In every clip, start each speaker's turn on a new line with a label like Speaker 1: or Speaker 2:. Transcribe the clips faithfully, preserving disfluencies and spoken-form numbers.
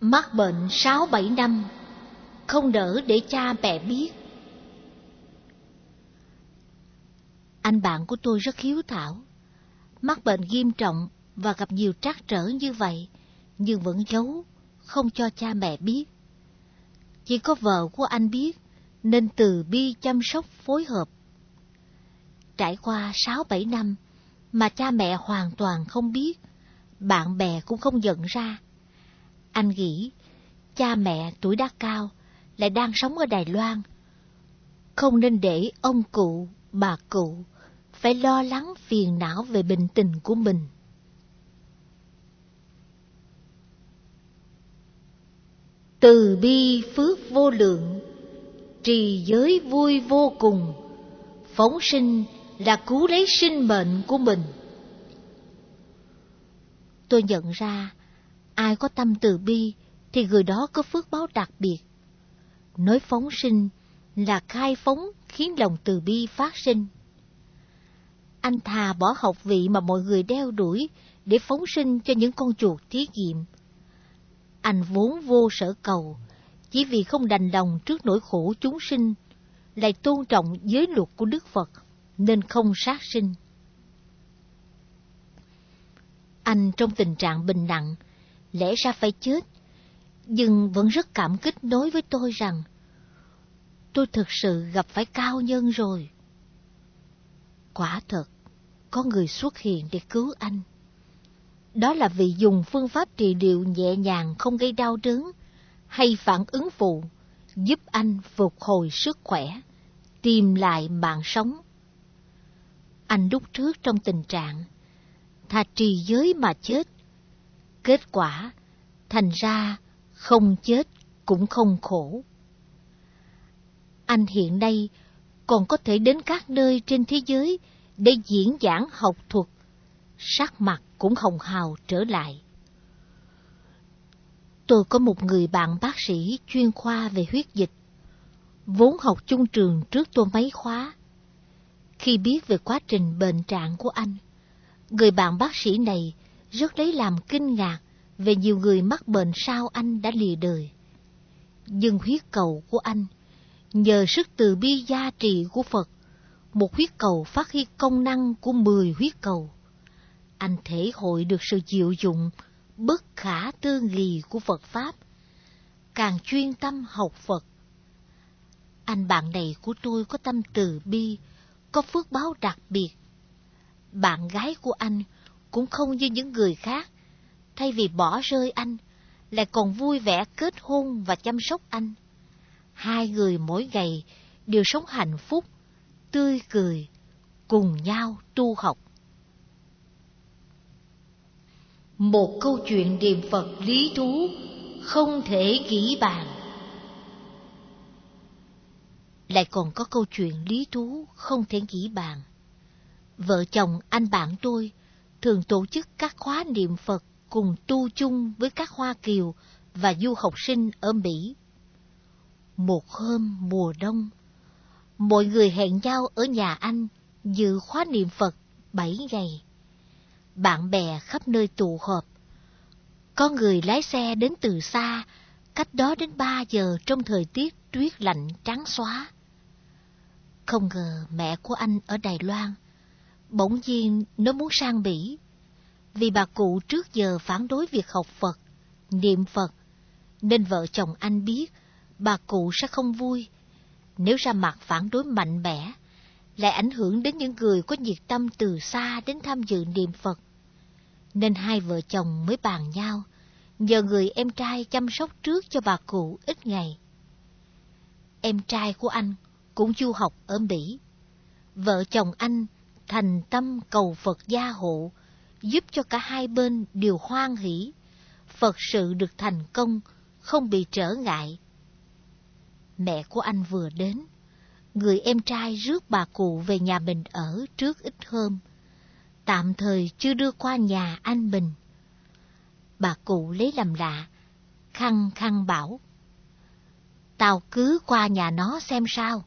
Speaker 1: Mắc bệnh sáu bảy năm, không nỡ để cha mẹ biết. Anh bạn của tôi rất hiếu thảo, mắc bệnh nghiêm trọng và gặp nhiều trắc trở như vậy, nhưng vẫn giấu, không cho cha mẹ biết. Chỉ có vợ của anh biết, nên từ bi chăm sóc phối hợp. Trải qua sáu bảy năm mà cha mẹ hoàn toàn không biết, bạn bè cũng không nhận ra. Anh nghĩ cha mẹ tuổi đã cao, lại đang sống ở Đài Loan, không nên để ông cụ, bà cụ phải lo lắng phiền não về bệnh tình của mình. Từ bi phước vô lượng, trì giới vui vô cùng, phóng sinh là cứu lấy sinh mệnh của mình. Tôi nhận ra, ai có tâm từ bi thì người đó có phước báo đặc biệt. Nói phóng sinh là khai phóng khiến lòng từ bi phát sinh. Anh thà bỏ học vị mà mọi người đeo đuổi để phóng sinh cho những con chuột thí nghiệm. Anh vốn vô sở cầu, chỉ vì không đành lòng trước nỗi khổ chúng sinh, lại tôn trọng giới luật của Đức Phật, nên không sát sinh. Anh trong tình trạng bệnh nặng, lẽ ra phải chết, nhưng vẫn rất cảm kích nói với tôi rằng, tôi thực sự gặp phải cao nhân rồi. Quả thật, có người xuất hiện để cứu anh. Đó là vì dùng phương pháp trị liệu nhẹ nhàng không gây đau đớn hay phản ứng phụ, giúp anh phục hồi sức khỏe, tìm lại mạng sống. Anh lúc trước trong tình trạng thà trì giới mà chết, kết quả thành ra không chết cũng không khổ. Anh hiện nay còn có thể đến các nơi trên thế giới để diễn giảng học thuật, sắc mặt cũng hồng hào trở lại. Tôi có một người bạn bác sĩ chuyên khoa về huyết dịch, vốn học chung trường trước tôi mấy khóa. Khi biết về quá trình bệnh trạng của anh, người bạn bác sĩ này rất lấy làm kinh ngạc về nhiều người mắc bệnh sau anh đã lìa đời. Nhưng huyết cầu của anh, nhờ sức từ bi gia trì của Phật, một huyết cầu phát huy công năng của mười huyết cầu. Anh thể hội được sự diệu dụng bất khả tư nghì của Phật Pháp, càng chuyên tâm học Phật. Anh bạn này của tôi có tâm từ bi, có phước báo đặc biệt. Bạn gái của anh cũng không như những người khác, thay vì bỏ rơi anh, lại còn vui vẻ kết hôn và chăm sóc anh. Hai người mỗi ngày đều sống hạnh phúc, tươi cười, cùng nhau tu học. Một câu chuyện niệm Phật lý thú không thể nghĩ bàn. Lại còn có câu chuyện lý thú không thể nghĩ bàn. Vợ chồng anh bạn tôi thường tổ chức các khóa niệm Phật cùng tu chung với các Hoa Kiều và du học sinh ở Mỹ. Một hôm mùa đông, mọi người hẹn nhau ở nhà anh dự khóa niệm Phật bảy ngày. Bạn bè khắp nơi tụ họp. Có người lái xe đến từ xa, cách đó đến ba giờ trong thời tiết tuyết lạnh trắng xóa. Không ngờ mẹ của anh ở Đài Loan, bỗng nhiên nó muốn sang Mỹ. Vì bà cụ trước giờ phản đối việc học Phật, niệm Phật, nên vợ chồng anh biết bà cụ sẽ không vui nếu ra mặt phản đối mạnh mẽ, lại ảnh hưởng đến những người có nhiệt tâm từ xa đến tham dự niệm Phật. Nên hai vợ chồng mới bàn nhau, nhờ người em trai chăm sóc trước cho bà cụ ít ngày. Em trai của anh cũng du học ở Mỹ. Vợ chồng anh thành tâm cầu Phật gia hộ, giúp cho cả hai bên đều hoan hỷ, Phật sự được thành công, không bị trở ngại. Mẹ của anh vừa đến, người em trai rước bà cụ về nhà mình ở trước ít hôm, tạm thời chưa đưa qua nhà anh mình. Bà cụ lấy làm lạ, khăng khăng bảo, tao cứ qua nhà nó xem sao.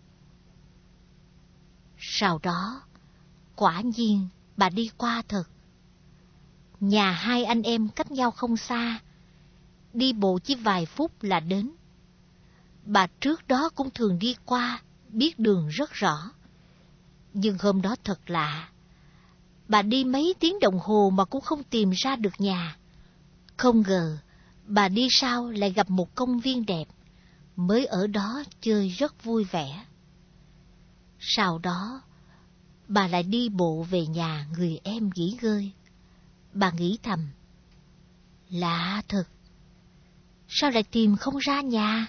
Speaker 1: Sau đó, quả nhiên bà đi qua thật. Nhà hai anh em cách nhau không xa, đi bộ chỉ vài phút là đến. Bà trước đó cũng thường đi qua, biết đường rất rõ. Nhưng hôm đó thật lạ. Bà đi mấy tiếng đồng hồ mà cũng không tìm ra được nhà. Không ngờ, bà đi sau lại gặp một công viên đẹp, mới ở đó chơi rất vui vẻ. Sau đó, bà lại đi bộ về nhà người em nghỉ ngơi. Bà nghĩ thầm, lạ thật, sao lại tìm không ra nhà?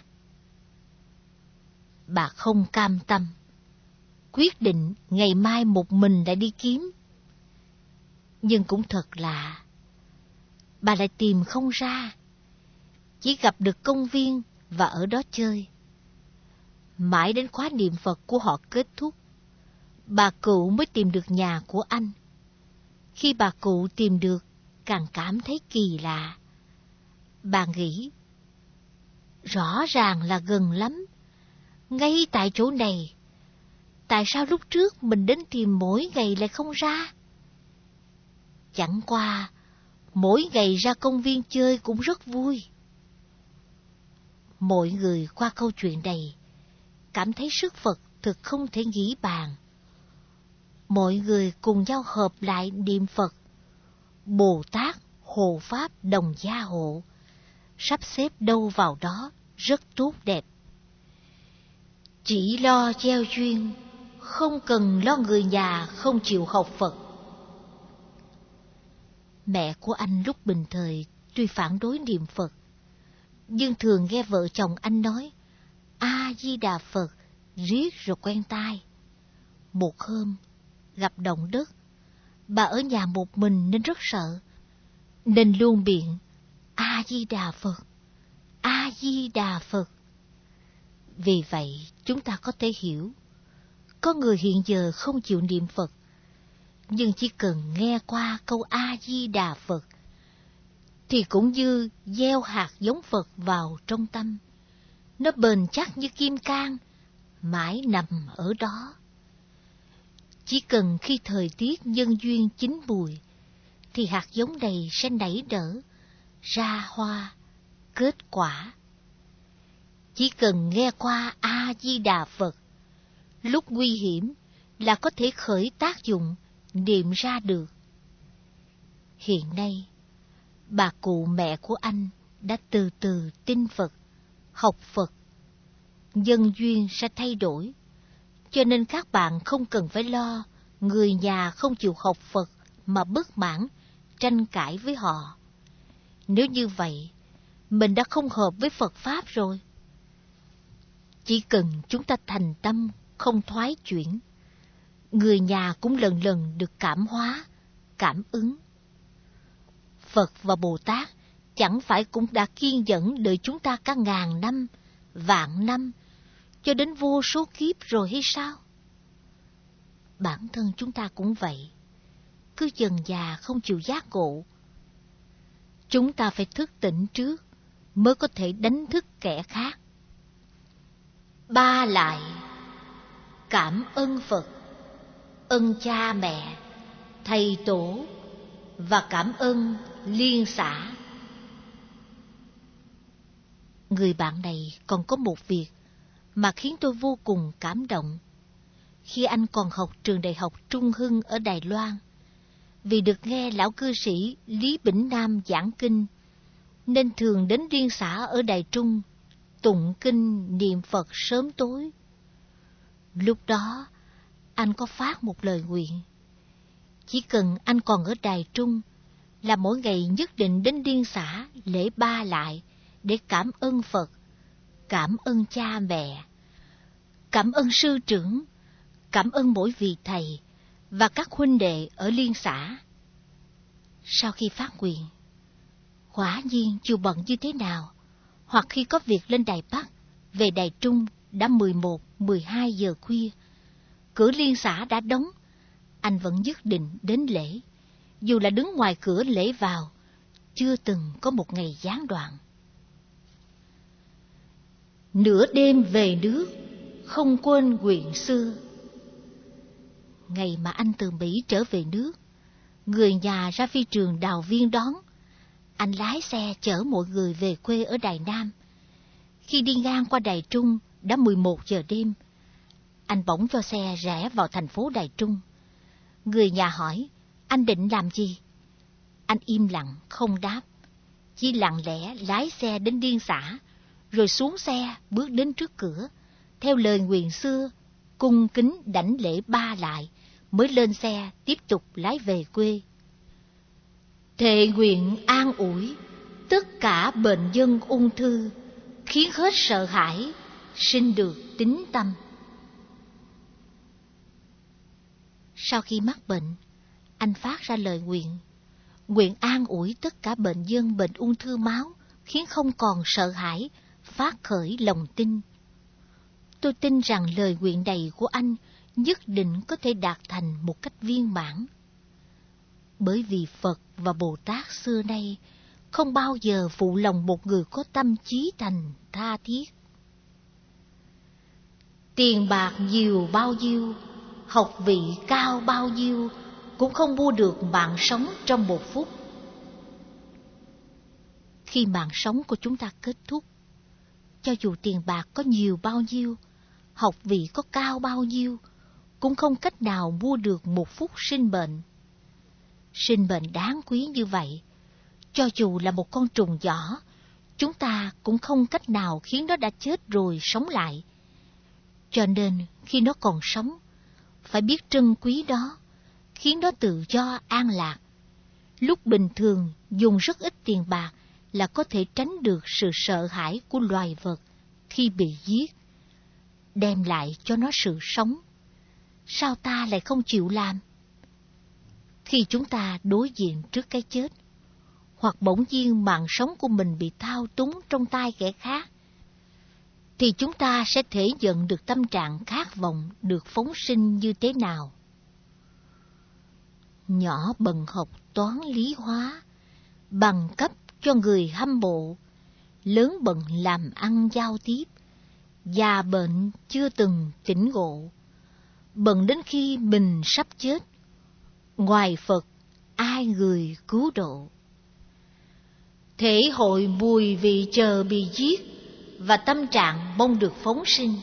Speaker 1: Bà không cam tâm, quyết định ngày mai một mình lại đi kiếm. Nhưng cũng thật lạ, bà lại tìm không ra, chỉ gặp được công viên và ở đó chơi. Mãi đến khóa niệm Phật của họ kết thúc, bà cụ mới tìm được nhà của anh. Khi bà cụ tìm được, càng cảm thấy kỳ lạ. Bà nghĩ, rõ ràng là gần lắm, ngay tại chỗ này. Tại sao lúc trước mình đến tìm mỗi ngày lại không ra? Chẳng qua, mỗi ngày ra công viên chơi cũng rất vui. Mọi người qua câu chuyện này cảm thấy sức Phật thực không thể nghĩ bàn. Mọi người cùng nhau hợp lại niệm Phật, Bồ Tát hộ pháp đồng gia hộ, sắp xếp đâu vào đó rất tốt đẹp. Chỉ lo gieo duyên, không cần lo người nhà không chịu học Phật. Mẹ của anh lúc bình thời tuy phản đối niệm Phật, nhưng thường nghe vợ chồng anh nói A-di-đà Phật riết rồi quen tai. Một hôm, gặp động đất, bà ở nhà một mình nên rất sợ, nên luôn biện A-di-đà Phật, A-di-đà Phật. Vì vậy, chúng ta có thể hiểu, có người hiện giờ không chịu niệm Phật, nhưng chỉ cần nghe qua câu A-di-đà Phật, thì cũng như gieo hạt giống Phật vào trong tâm. Nó bền chắc như kim cang, mãi nằm ở đó. Chỉ cần khi thời tiết nhân duyên chín mùi, thì hạt giống này sẽ nảy nở, ra hoa, kết quả. Chỉ cần nghe qua A-di-đà Phật, lúc nguy hiểm là có thể khởi tác dụng, niệm ra được. Hiện nay, bà cụ mẹ của anh đã từ từ tin Phật, học Phật. Nhân duyên sẽ thay đổi, cho nên các bạn không cần phải lo người nhà không chịu học Phật mà bất mãn, tranh cãi với họ. Nếu như vậy, mình đã không hợp với Phật Pháp rồi. Chỉ cần chúng ta thành tâm, không thoái chuyển, người nhà cũng lần lần được cảm hóa, cảm ứng. Phật và Bồ Tát chẳng phải cũng đã kiên nhẫn đợi chúng ta cả ngàn năm, vạn năm, cho đến vô số kiếp rồi hay sao? Bản thân chúng ta cũng vậy, cứ dần già không chịu giác ngộ. Chúng ta phải thức tỉnh trước, mới có thể đánh thức kẻ khác. Ba lại, cảm ơn Phật, ơn cha mẹ, thầy tổ, và cảm ơn liên xã. Người bạn này còn có một việc mà khiến tôi vô cùng cảm động. Khi anh còn học trường Đại học Trung Hưng ở Đài Loan, vì được nghe lão cư sĩ Lý Bỉnh Nam giảng kinh, nên thường đến liên xã ở Đài Trung, tụng kinh niệm Phật sớm tối. Lúc đó, anh có phát một lời nguyện. Chỉ cần anh còn ở Đài Trung, là mỗi ngày nhất định đến liên xã lễ ba lại để cảm ơn Phật, cảm ơn cha mẹ, cảm ơn sư trưởng, cảm ơn mỗi vị thầy và các huynh đệ ở liên xã. Sau khi phát nguyện, quả nhiên dù bận như thế nào, hoặc khi có việc lên Đài Bắc, về Đài Trung đã mười một, mười hai giờ khuya, cửa liên xã đã đóng, anh vẫn nhất định đến lễ, dù là đứng ngoài cửa lễ vào, chưa từng có một ngày gián đoạn. Nửa đêm về nước, không quên nguyện xưa. Ngày mà anh từ Mỹ trở về nước, người nhà ra phi trường Đào Viên đón. anh lái xe chở mọi người về quê ở Đài Nam. Khi đi ngang qua Đài Trung, đã mười một giờ đêm. Anh bỗng cho xe rẽ vào thành phố Đài Trung. Người nhà hỏi, anh định làm gì? Anh im lặng, không đáp. Chỉ lặng lẽ lái xe đến Điên Xã, rồi xuống xe bước đến trước cửa. Theo lời nguyền xưa, cung kính đảnh lễ ba lại, mới lên xe tiếp tục lái về quê. Thệ nguyện an ủi tất cả bệnh nhân ung thư, khiến hết sợ hãi, sinh được tín tâm. Sau khi mắc bệnh, anh phát ra lời nguyện, nguyện an ủi tất cả bệnh nhân bệnh ung thư máu, khiến không còn sợ hãi, phát khởi lòng tin. Tôi tin rằng lời nguyện này của anh nhất định có thể đạt thành một cách viên mãn. Bởi vì Phật và Bồ Tát xưa nay không bao giờ phụ lòng một người có tâm chí thành tha thiết. Tiền bạc nhiều bao nhiêu, học vị cao bao nhiêu, cũng không mua được mạng sống trong một phút. Khi mạng sống của chúng ta kết thúc, cho dù tiền bạc có nhiều bao nhiêu, học vị có cao bao nhiêu, cũng không cách nào mua được một phút sinh bệnh. Sinh bệnh đáng quý như vậy, cho dù là một con trùng nhỏ, chúng ta cũng không cách nào khiến nó đã chết rồi sống lại. Cho nên khi nó còn sống, phải biết trân quý đó, khiến nó tự do an lạc. Lúc bình thường dùng rất ít tiền bạc là có thể tránh được sự sợ hãi của loài vật khi bị giết, đem lại cho nó sự sống. Sao ta lại không chịu làm? Khi chúng ta đối diện trước cái chết, hoặc bỗng nhiên mạng sống của mình bị thao túng trong tay kẻ khác, thì chúng ta sẽ thể nhận được tâm trạng khát vọng được phóng sinh như thế nào. Nhỏ bần học toán lý hóa, bằng cấp cho người hâm mộ, lớn bận làm ăn giao tiếp, già bệnh chưa từng tỉnh ngộ, bận đến khi mình sắp chết, ngoài Phật ai người cứu độ. Thể hội mùi vị chờ bị giết và tâm trạng mong được phóng sinh.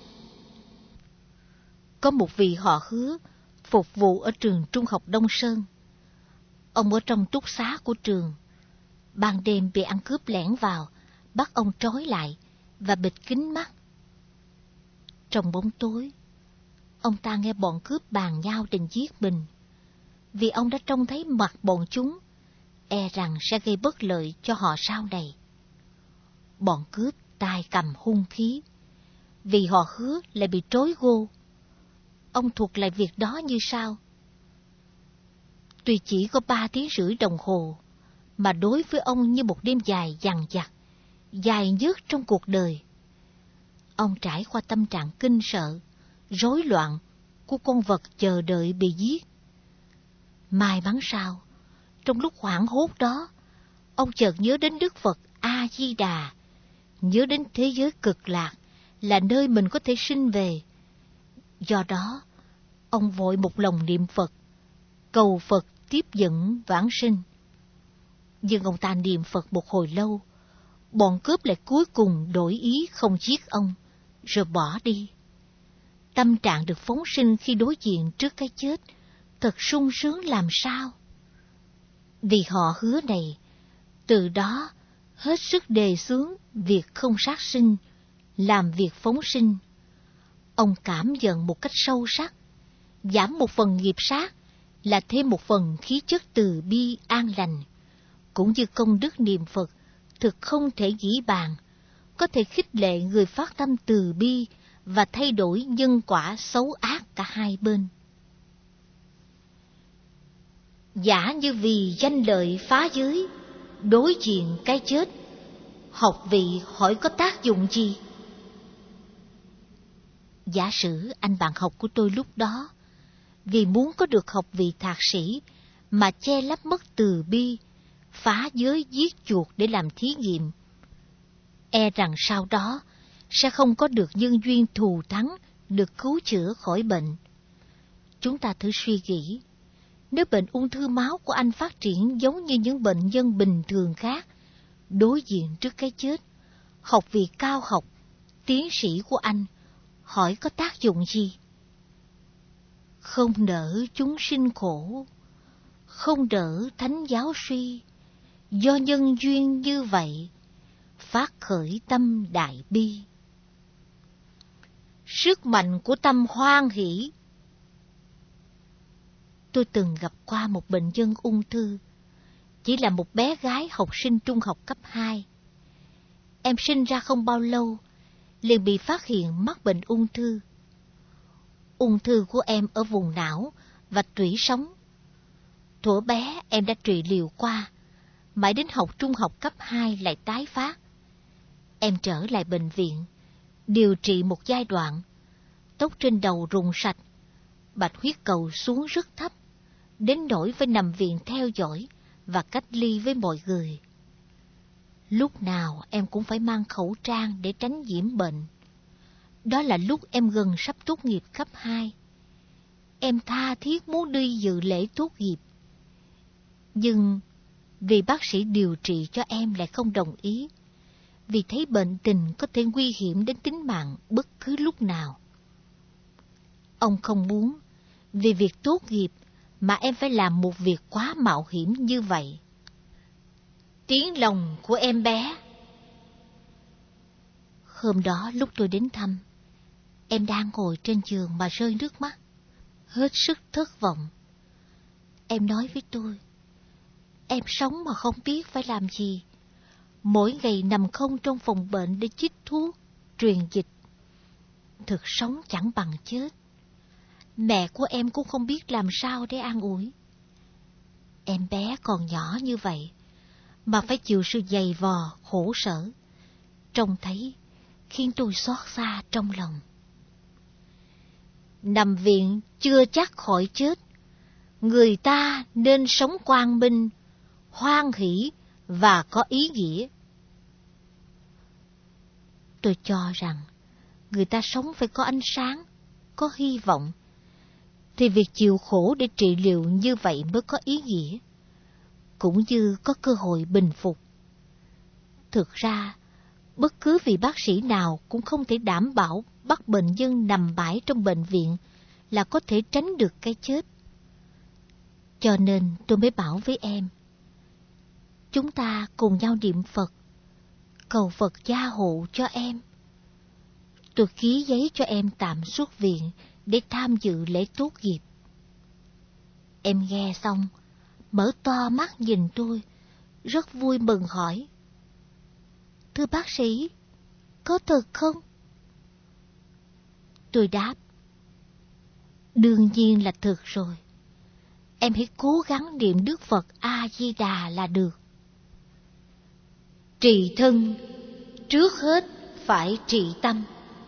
Speaker 1: Có một vị họ Hứa phục vụ ở trường trung học Đông Sơn. Ông ở trong túc xá của trường. Ban đêm bị ăn cướp lẻn vào, bắt ông trói lại và bịt kín mắt. Trong bóng tối, ông ta nghe bọn cướp bàn nhau định giết mình. Vì ông đã trông thấy mặt bọn chúng, e rằng sẽ gây bất lợi cho họ sau này. Bọn cướp tay cầm hung khí, vì họ Hứa lại bị trói gô. Ông thuật lại việc đó như sau. Tuy chỉ có ba tiếng rưỡi đồng hồ, mà đối với ông như một đêm dài dằng dặc, dài nhất trong cuộc đời. Ông trải qua tâm trạng kinh sợ, rối loạn của con vật chờ đợi bị giết. May mắn sao, trong lúc hoảng hốt đó, ông chợt nhớ đến Đức Phật A-di-đà, nhớ đến thế giới cực lạc là nơi mình có thể sinh về. Do đó, ông vội một lòng niệm Phật, cầu Phật tiếp dẫn vãng sinh. Nhưng ông ta niệm Phật một hồi lâu, bọn cướp lại cuối cùng đổi ý không giết ông, rồi bỏ đi. Tâm trạng được phóng sinh khi đối diện trước cái chết thật sung sướng làm sao. Vì họ Hứa này, từ đó hết sức đề xướng việc không sát sinh, làm việc phóng sinh. Ông cảm nhận một cách sâu sắc, giảm một phần nghiệp sát là thêm một phần khí chất từ bi an lành, cũng như công đức niệm Phật thực không thể nghĩ bàn, có thể khích lệ người phát tâm từ bi và thay đổi nhân quả xấu ác cả hai bên. Giả như vì danh lợi phá giới, đối diện cái chết, học vị hỏi có tác dụng gì? Giả sử anh bạn học của tôi lúc đó, vì muốn có được học vị thạc sĩ mà che lấp mất từ bi, phá giới giết chuột để làm thí nghiệm, e rằng sau đó sẽ không có được nhân duyên thù thắng được cứu chữa khỏi bệnh. Chúng ta thử suy nghĩ, Nếu bệnh ung thư máu của anh phát triển giống như những bệnh nhân bình thường khác, đối diện trước cái chết, học vị cao học, tiến sĩ của anh, hỏi có tác dụng gì? Không đỡ chúng sinh khổ, không đỡ thánh giáo suy, do nhân duyên như vậy, phát khởi tâm đại bi. Sức mạnh của tâm hoan hỷ. Tôi từng gặp qua một bệnh nhân ung thư, chỉ là một bé gái học sinh trung học cấp hai. Em sinh ra không bao lâu, liền bị phát hiện mắc bệnh ung thư. Ung thư của em ở vùng não và tủy sống. Thuở bé em đã trị liệu qua, mãi đến học trung học cấp hai lại tái phát. Em trở lại bệnh viện, điều trị một giai đoạn, tóc trên đầu rụng sạch, bạch huyết cầu xuống rất thấp, đến nỗi phải nằm viện theo dõi và cách ly với mọi người. Lúc nào em cũng phải mang khẩu trang để tránh nhiễm bệnh. Đó là lúc em gần sắp tốt nghiệp cấp hai. Em tha thiết muốn đi dự lễ tốt nghiệp. Nhưng vì bác sĩ điều trị cho em lại không đồng ý, vì thấy bệnh tình có thể nguy hiểm đến tính mạng bất cứ lúc nào. Ông không muốn vì việc tốt nghiệp mà em phải làm một việc quá mạo hiểm như vậy. Tiếng lòng của em bé. Hôm đó lúc tôi đến thăm, em đang ngồi trên giường mà rơi nước mắt, hết sức thất vọng. Em nói với tôi, em sống mà không biết phải làm gì. Mỗi ngày nằm không trong phòng bệnh để chích thuốc, truyền dịch. Thực sống chẳng bằng chết. Mẹ của em cũng không biết làm sao để an ủi. Em bé còn nhỏ như vậy, mà phải chịu sự dày vò, khổ sở. Trông thấy, khiến tôi xót xa trong lòng. Nằm viện chưa chắc khỏi chết. Người ta nên sống quang minh, hoan hỷ và có ý nghĩa. Tôi cho rằng, người ta sống phải có ánh sáng, có hy vọng, thì việc chịu khổ để trị liệu như vậy mới có ý nghĩa, cũng như có cơ hội bình phục. Thực ra, bất cứ vị bác sĩ nào cũng không thể đảm bảo bắt bệnh nhân nằm bãi trong bệnh viện là có thể tránh được cái chết. Cho nên tôi mới bảo với em, chúng ta cùng nhau niệm Phật, cầu Phật gia hộ cho em. Tôi ký giấy cho em tạm xuất viện để tham dự lễ tốt nghiệp. Em nghe xong, mở to mắt nhìn tôi, rất vui mừng hỏi, thưa bác sĩ, có thật không? Tôi đáp, đương nhiên là thật rồi. Em hãy cố gắng niệm Đức Phật A-di-đà là được. Trị thân, trước hết phải trị tâm.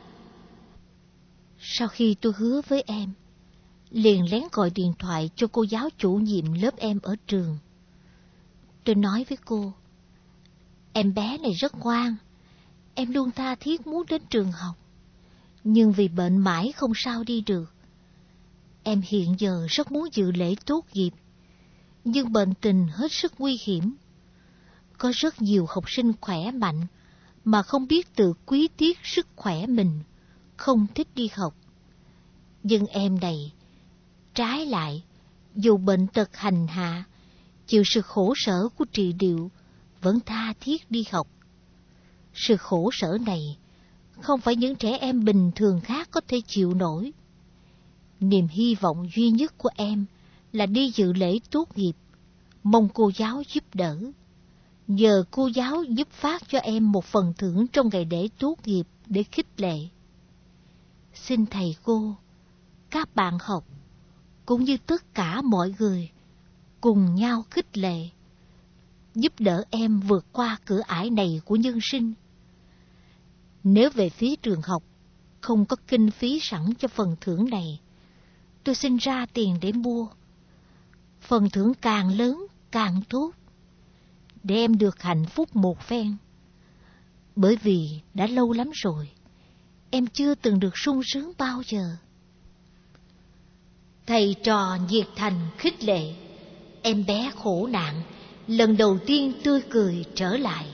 Speaker 1: Sau khi tôi hứa với em, liền lén gọi điện thoại cho cô giáo chủ nhiệm lớp em ở trường. Tôi nói với cô, em bé này rất ngoan, em luôn tha thiết muốn đến trường học, nhưng vì bệnh mãi không sao đi được. Em hiện giờ rất muốn dự lễ tốt nghiệp, nhưng bệnh tình hết sức nguy hiểm. Có rất nhiều học sinh khỏe mạnh mà không biết tự quý tiếc sức khỏe mình, không thích đi học. Nhưng em này, trái lại, dù bệnh tật hành hạ, chịu sự khổ sở của trị liệu, vẫn tha thiết đi học. Sự khổ sở này không phải những trẻ em bình thường khác có thể chịu nổi. Niềm hy vọng duy nhất của em là đi dự lễ tốt nghiệp, mong cô giáo giúp đỡ. Nhờ cô giáo giúp phát cho em một phần thưởng trong ngày lễ tốt nghiệp để khích lệ. Xin thầy cô, các bạn học, cũng như tất cả mọi người, cùng nhau khích lệ, giúp đỡ em vượt qua cửa ải này của nhân sinh. Nếu về phía trường học không có kinh phí sẵn cho phần thưởng này, tôi xin ra tiền để mua. Phần thưởng càng lớn càng tốt, để em được hạnh phúc một phen. Bởi vì đã lâu lắm rồi, em chưa từng được sung sướng bao giờ. Thầy trò nhiệt thành khích lệ. Em bé khổ nạn lần đầu tiên tươi cười trở lại.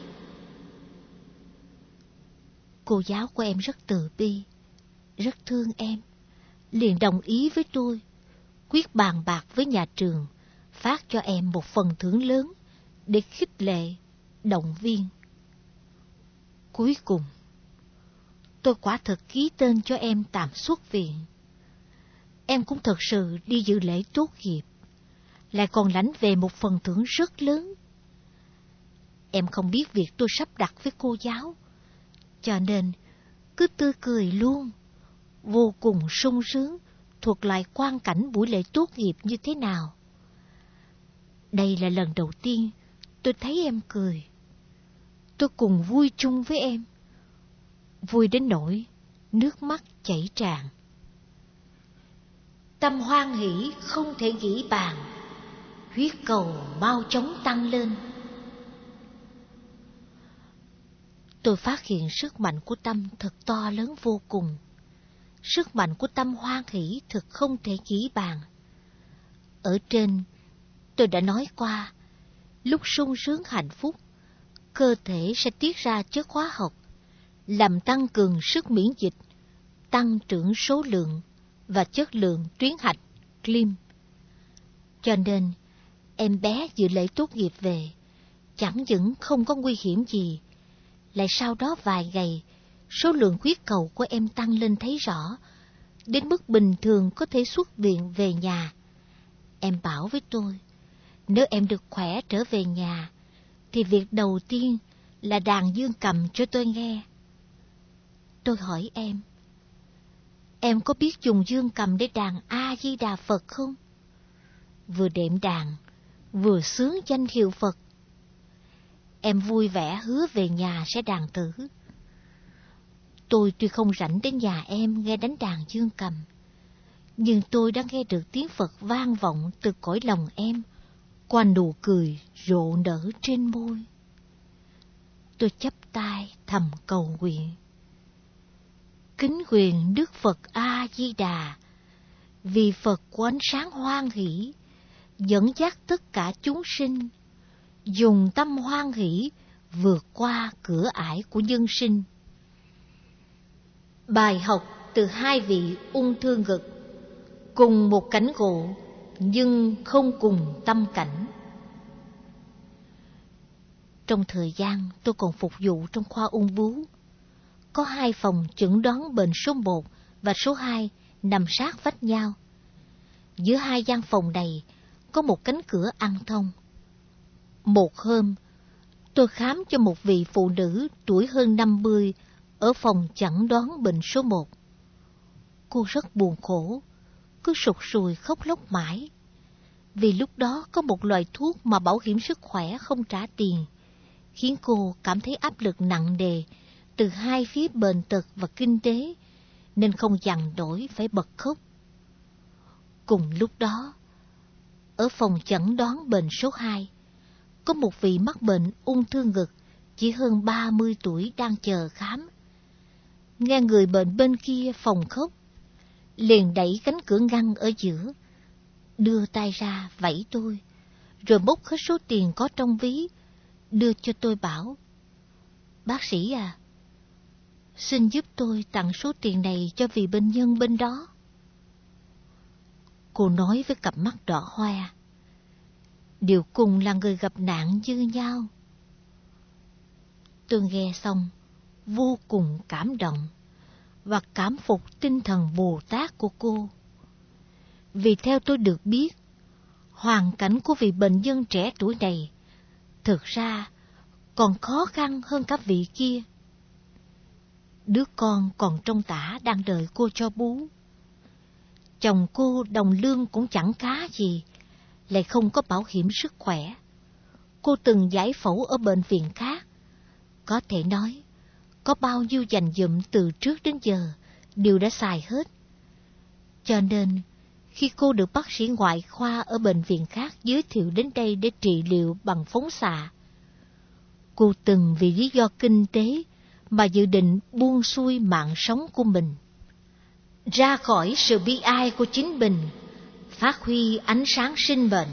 Speaker 1: Cô giáo của em rất từ bi, rất thương em, liền đồng ý với tôi, quyết bàn bạc với nhà trường, phát cho em một phần thưởng lớn để khích lệ, động viên. Cuối cùng, tôi quả thực ký tên cho em tạm xuất viện. Em cũng thật sự đi dự lễ tốt nghiệp, lại còn lãnh về một phần thưởng rất lớn. Em không biết việc tôi sắp đặt với cô giáo, cho nên cứ tươi cười luôn, vô cùng sung sướng thuật lại quang cảnh buổi lễ tốt nghiệp như thế nào. Đây là lần đầu tiên tôi thấy em cười. Tôi cùng vui chung với em, vui đến nỗi nước mắt chảy tràn. Tâm hoan hỷ không thể nghĩ bàn, huyết cầu mau chóng tăng lên. Tôi phát hiện sức mạnh của tâm thật to lớn vô cùng. Sức mạnh của tâm hoan hỷ thật không thể nghĩ bàn. Ở trên, tôi đã nói qua, lúc sung sướng hạnh phúc, cơ thể sẽ tiết ra chất hóa học, làm tăng cường sức miễn dịch, tăng trưởng số lượng và chất lượng tuyến hạch, glim. Cho nên, em bé dự lễ tốt nghiệp về, chẳng những không có nguy hiểm gì, lại sau đó vài ngày, số lượng huyết cầu của em tăng lên thấy rõ, đến mức bình thường có thể xuất viện về nhà. Em bảo với tôi, nếu em được khỏe trở về nhà, thì việc đầu tiên là đàn dương cầm cho tôi nghe. Tôi hỏi em, em có biết dùng dương cầm để đàn A Di Đà Phật không? Vừa đệm đàn, vừa xướng danh hiệu Phật. Em vui vẻ hứa về nhà sẽ đàn thử. Tôi tuy không rảnh đến nhà em nghe đánh đàn dương cầm, nhưng tôi đã nghe được tiếng Phật vang vọng từ cõi lòng em, qua nụ cười rộ nở trên môi. Tôi chắp tay thầm cầu nguyện. Kính nguyện Đức Phật A Di Đà, vì Phật của ánh sáng hoan hỷ, dẫn dắt tất cả chúng sinh, dùng tâm hoan hỷ vượt qua cửa ải của nhân sinh. Bài học từ hai vị ung thư ngực, cùng một cảnh ngộ nhưng không cùng tâm cảnh. Trong thời gian tôi còn phục vụ trong khoa ung bướu, có hai phòng chẩn đoán bệnh số một và số hai nằm sát vách nhau. Giữa hai gian phòng này có một cánh cửa ăn thông. Một hôm, tôi khám cho một vị phụ nữ tuổi hơn năm mươi ở phòng chẩn đoán bệnh số một. Cô rất buồn khổ, cứ sụt sùi khóc lóc mãi. Vì lúc đó có một loại thuốc mà bảo hiểm sức khỏe không trả tiền, khiến cô cảm thấy áp lực nặng nề từ hai phía bệnh tật và kinh tế, nên không dằn nổi phải bật khóc. Cùng lúc đó, ở phòng chẩn đoán bệnh số hai, có một vị mắc bệnh ung thư ngực chỉ hơn ba mươi tuổi đang chờ khám. Nghe người bệnh bên kia phòng khóc, liền đẩy cánh cửa ngăn ở giữa, đưa tay ra vẫy tôi, rồi móc hết số tiền có trong ví, đưa cho tôi bảo, bác sĩ à, xin giúp tôi tặng số tiền này cho vị bệnh nhân bên đó. Cô nói với cặp mắt đỏ hoe, đều cùng là người gặp nạn như nhau. Tôi nghe xong, vô cùng cảm động và cảm phục tinh thần Bồ Tát của cô. Vì theo tôi được biết, hoàn cảnh của vị bệnh nhân trẻ tuổi này thực ra còn khó khăn hơn cả vị kia. Đứa con còn trong tã đang đợi cô cho bú. Chồng cô đồng lương cũng chẳng khá gì, lại không có bảo hiểm sức khỏe. Cô từng giải phẫu ở bệnh viện khác. Có thể nói, có bao nhiêu dành dụm từ trước đến giờ đều đã xài hết. Cho nên, khi cô được bác sĩ ngoại khoa ở bệnh viện khác giới thiệu đến đây để trị liệu bằng phóng xạ, cô từng vì lý do kinh tế mà dự định buông xuôi mạng sống của mình. Ra khỏi sự bi ai của chính mình, phát huy ánh sáng sinh mệnh.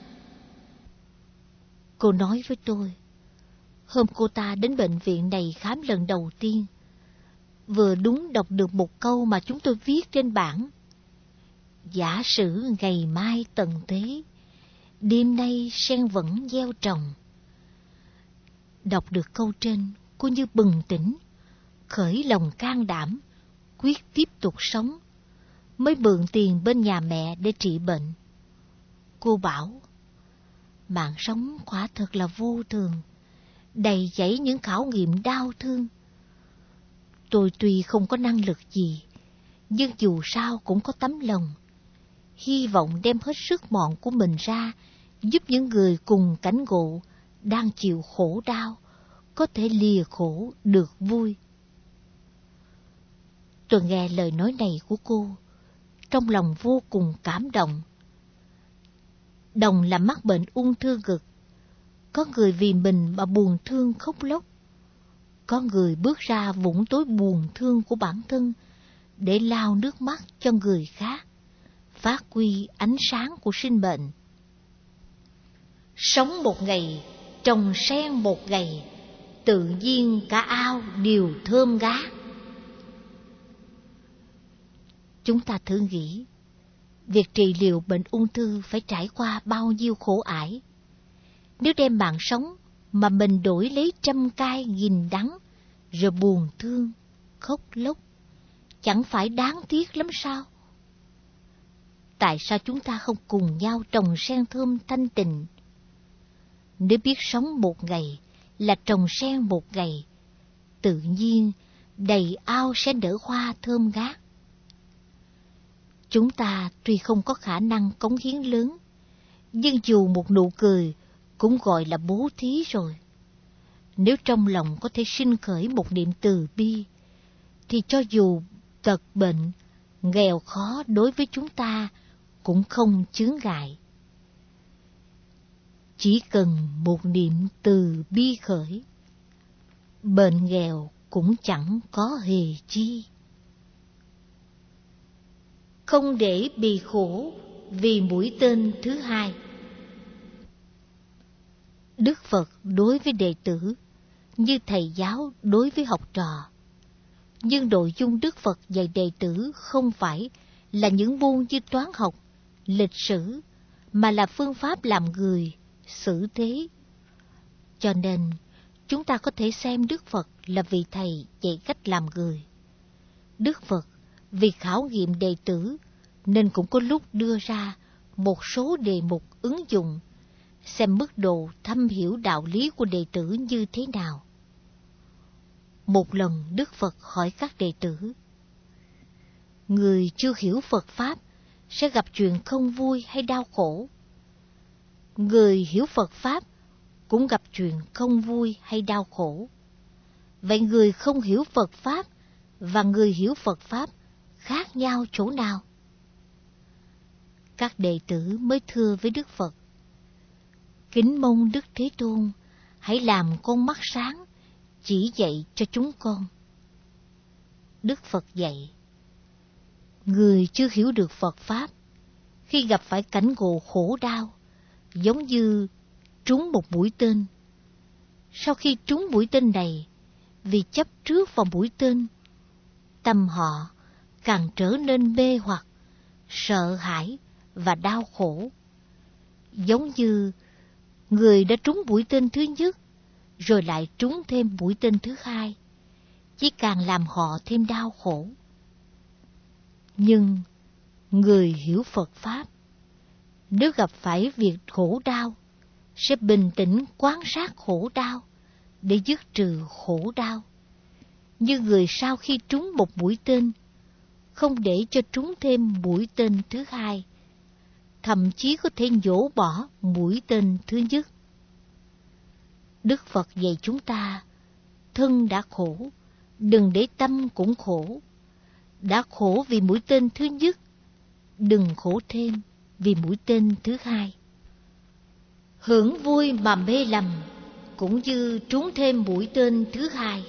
Speaker 1: Cô nói với tôi, hôm cô ta đến bệnh viện này khám lần đầu tiên, vừa đúng đọc được một câu mà chúng tôi viết trên bảng. Giả sử ngày mai tận thế, đêm nay sen vẫn gieo trồng. Đọc được câu trên, cô như bừng tỉnh, khởi lòng can đảm, quyết tiếp tục sống, mới mượn tiền bên nhà mẹ để trị bệnh. Cô bảo, mạng sống quả thật là vô thường, đầy dẫy những khảo nghiệm đau thương. Tôi tuy không có năng lực gì, nhưng dù sao cũng có tấm lòng, hy vọng đem hết sức mọn của mình ra, giúp những người cùng cảnh ngộ, đang chịu khổ đau, có thể lìa khổ được vui. Tôi nghe lời nói này của cô, trong lòng vô cùng cảm động. Đồng là mắc bệnh ung thư ngực, có người vì mình mà buồn thương khóc lóc, có người bước ra vũng tối buồn thương của bản thân để lau nước mắt cho người khác, phát huy ánh sáng của sinh mệnh. Sống một ngày, trồng sen một ngày, tự nhiên cả ao đều thơm ngát. Chúng ta thử nghĩ, việc trị liệu bệnh ung thư phải trải qua bao nhiêu khổ ải. Nếu đem mạng sống mà mình đổi lấy trăm cay nghìn đắng, rồi buồn thương, khóc lóc, chẳng phải đáng tiếc lắm sao? Tại sao chúng ta không cùng nhau trồng sen thơm thanh tịnh? Nếu biết sống một ngày là trồng sen một ngày, tự nhiên đầy ao sẽ nở hoa thơm ngát. Chúng ta tuy không có khả năng cống hiến lớn, nhưng dù một nụ cười cũng gọi là bố thí rồi. Nếu trong lòng có thể sinh khởi một niệm từ bi, thì cho dù tật bệnh, nghèo khó đối với chúng ta cũng không chướng ngại. Chỉ cần một niệm từ bi khởi, bệnh nghèo cũng chẳng có hề chi. Không để bị khổ vì mũi tên thứ hai. Đức Phật đối với đệ tử như thầy giáo đối với học trò. Nhưng nội dung Đức Phật dạy đệ tử không phải là những môn như toán học, lịch sử, mà là phương pháp làm người, xử thế. Cho nên, chúng ta có thể xem Đức Phật là vị thầy dạy cách làm người. Đức Phật vì khảo nghiệm đệ tử nên cũng có lúc đưa ra một số đề mục ứng dụng, xem mức độ thâm hiểu đạo lý của đệ tử như thế nào. Một lần Đức Phật hỏi các đệ tử, người chưa hiểu Phật Pháp sẽ gặp chuyện không vui hay đau khổ. Người hiểu Phật Pháp cũng gặp chuyện không vui hay đau khổ. Vậy người không hiểu Phật Pháp và người hiểu Phật Pháp khác nhau chỗ nào? Các đệ tử mới thưa với Đức Phật, kính mong Đức Thế Tôn hãy làm con mắt sáng, chỉ dạy cho chúng con. Đức Phật dạy, người chưa hiểu được Phật Pháp, khi gặp phải cảnh ngộ khổ đau, giống như trúng một mũi tên. Sau khi trúng mũi tên này, vì chấp trước vào mũi tên, tâm họ càng trở nên mê hoặc, sợ hãi và đau khổ. Giống như người đã trúng mũi tên thứ nhất, rồi lại trúng thêm mũi tên thứ hai, chỉ càng làm họ thêm đau khổ. Nhưng người hiểu Phật Pháp, nếu gặp phải việc khổ đau, sẽ bình tĩnh quan sát khổ đau để dứt trừ khổ đau. Như người sau khi trúng một mũi tên, không để cho trúng thêm mũi tên thứ hai, thậm chí có thể nhổ bỏ mũi tên thứ nhất. Đức Phật dạy chúng ta, thân đã khổ, đừng để tâm cũng khổ. Đã khổ vì mũi tên thứ nhất, đừng khổ thêm vì mũi tên thứ hai. Hưởng vui mà mê lầm, cũng như trúng thêm mũi tên thứ hai.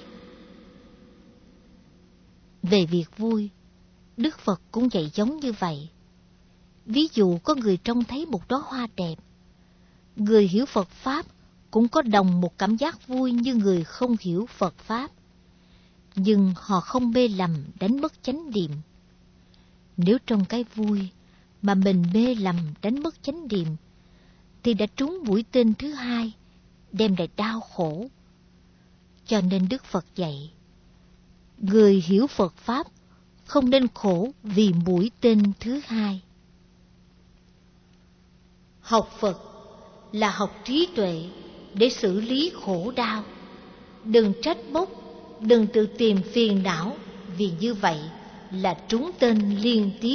Speaker 1: Về việc vui, Đức Phật cũng dạy giống như vậy. Ví dụ có người trông thấy một đóa hoa đẹp, người hiểu Phật Pháp cũng có đồng một cảm giác vui như người không hiểu Phật Pháp, nhưng họ không mê lầm đánh mất chánh niệm. Nếu trong cái vui mà mình mê lầm đánh mất chánh niệm, thì đã trúng mũi tên thứ hai, đem lại đau khổ. Cho nên Đức Phật dạy, người hiểu Phật Pháp không nên khổ vì mũi tên thứ hai. Học Phật là học trí tuệ để xử lý khổ đau. Đừng trách móc, đừng tự tìm phiền não, vì như vậy là trúng tên liên tiếp.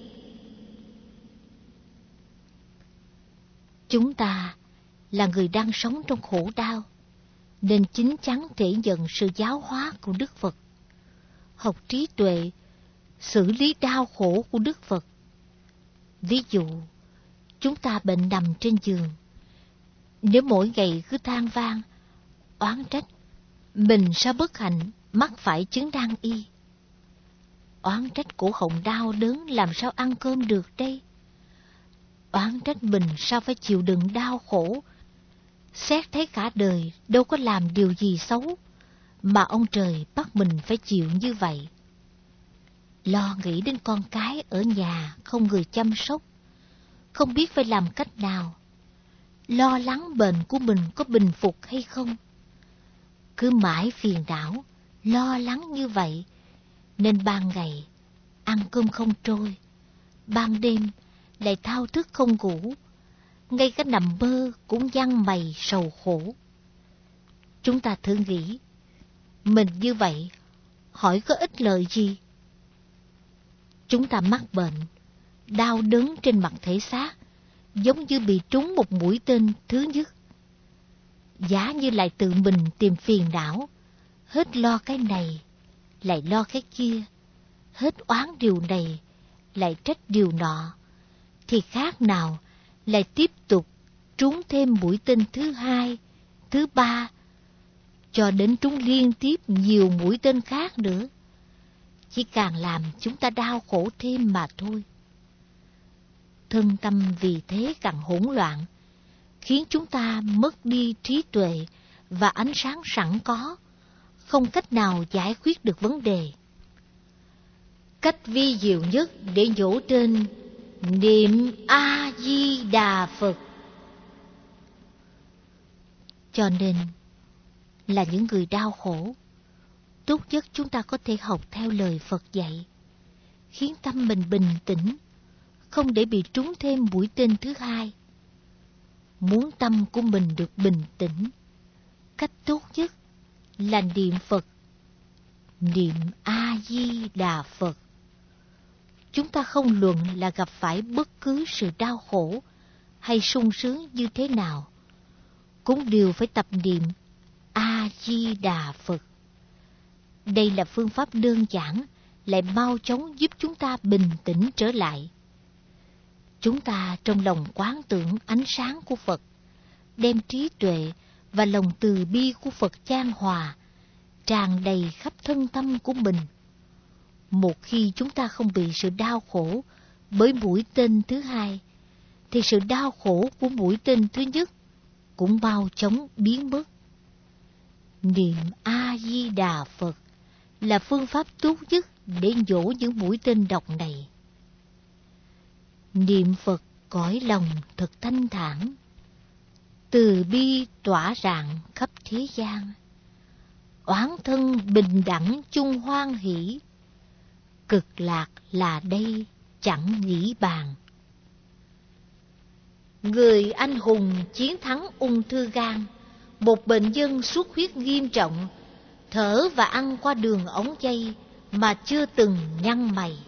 Speaker 1: Chúng ta là người đang sống trong khổ đau, nên chín chắn thể nhận sự giáo hóa của Đức Phật. Học trí tuệ, xử lý đau khổ của Đức Phật. Ví dụ, chúng ta bệnh nằm trên giường. Nếu mỗi ngày cứ than van, oán trách, mình sao bất hạnh mắc phải chứng nan y. Oán trách cổ họng đau đớn làm sao ăn cơm được đây. Oán trách mình sao phải chịu đựng đau khổ. Xét thấy cả đời đâu có làm điều gì xấu, mà ông trời bắt mình phải chịu như vậy. Lo nghĩ đến con cái ở nhà không người chăm sóc, không biết phải làm cách nào. Lo lắng bệnh của mình có bình phục hay không. Cứ mãi phiền não, lo lắng như vậy, nên ban ngày ăn cơm không trôi, ban đêm lại thao thức không ngủ, ngay cả nằm mơ cũng nhăn mày sầu khổ. Chúng ta thử nghĩ, mình như vậy, hỏi có ích lợi gì? Chúng ta mắc bệnh, đau đớn trên mặt thể xác, giống như bị trúng một mũi tên thứ nhất. Giả như lại tự mình tìm phiền não, hết lo cái này, lại lo cái kia, hết oán điều này, lại trách điều nọ, thì khác nào lại tiếp tục trúng thêm mũi tên thứ hai, thứ ba, cho đến trúng liên tiếp nhiều mũi tên khác nữa. Chỉ càng làm chúng ta đau khổ thêm mà thôi. Thân tâm vì thế càng hỗn loạn, khiến chúng ta mất đi trí tuệ và ánh sáng sẵn có, không cách nào giải quyết được vấn đề. Cách vi diệu nhất để nhổ trên niệm A-di-đà Phật. Cho nên, là những người đau khổ, tốt nhất chúng ta có thể học theo lời Phật dạy, khiến tâm mình bình tĩnh, không để bị trúng thêm mũi tên thứ hai. Muốn tâm của mình được bình tĩnh, cách tốt nhất là niệm Phật, niệm A-di-đà Phật. Chúng ta không luận là gặp phải bất cứ sự đau khổ hay sung sướng như thế nào, cũng đều phải tập niệm A-di-đà Phật. Đây là phương pháp đơn giản, lại mau chóng giúp chúng ta bình tĩnh trở lại. Chúng ta trong lòng quán tưởng ánh sáng của Phật, đem trí tuệ và lòng từ bi của Phật chan hòa, tràn đầy khắp thân tâm của mình. Một khi chúng ta không bị sự đau khổ bởi mũi tên thứ hai, thì sự đau khổ của mũi tên thứ nhất cũng mau chóng biến mất. Niệm A-di-đà Phật là phương pháp tốt nhất để dỗ những mũi tên độc này. Niệm Phật cõi lòng thật thanh thản, từ bi tỏa rạng khắp thế gian, oán thân bình đẳng chung hoan hỷ, cực lạc là đây chẳng nghĩ bàn. Người anh hùng chiến thắng ung thư gan, một bệnh nhân xuất huyết nghiêm trọng, thở và ăn qua đường ống dây mà chưa từng nhăn mày.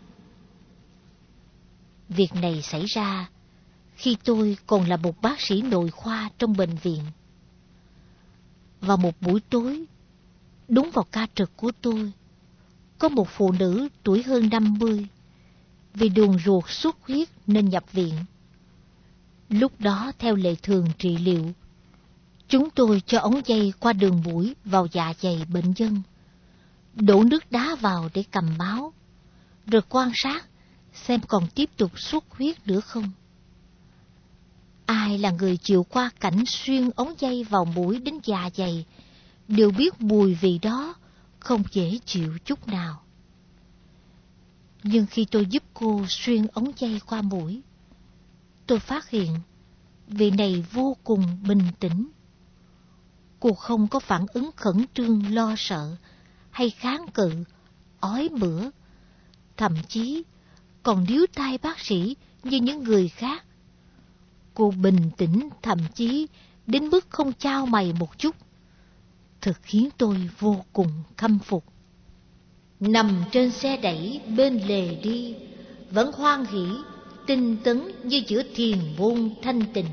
Speaker 1: Việc này xảy ra khi tôi còn là một bác sĩ nội khoa trong bệnh viện. Vào một buổi tối, đúng vào ca trực của tôi, có một phụ nữ tuổi hơn năm mươi, vì đường ruột xuất huyết nên nhập viện. Lúc đó theo lệ thường trị liệu, chúng tôi cho ống dây qua đường mũi vào dạ dày bệnh nhân, đổ nước đá vào để cầm máu, rồi quan sát xem còn tiếp tục xuất huyết nữa không. Ai là người chịu qua cảnh xuyên ống dây vào mũi đến dạ dày, đều biết mùi vị đó không dễ chịu chút nào. Nhưng khi tôi giúp cô xuyên ống dây qua mũi, tôi phát hiện vị này vô cùng bình tĩnh. Cô không có phản ứng khẩn trương lo sợ hay kháng cự, ói mửa, thậm chí còn níu tay bác sĩ như những người khác. Cô bình tĩnh thậm chí đến mức không chau mày một chút, thật khiến tôi vô cùng khâm phục. Nằm trên xe đẩy bên lề đi, vẫn hoan hỉ, tinh tấn như giữa thiền môn thanh tịnh.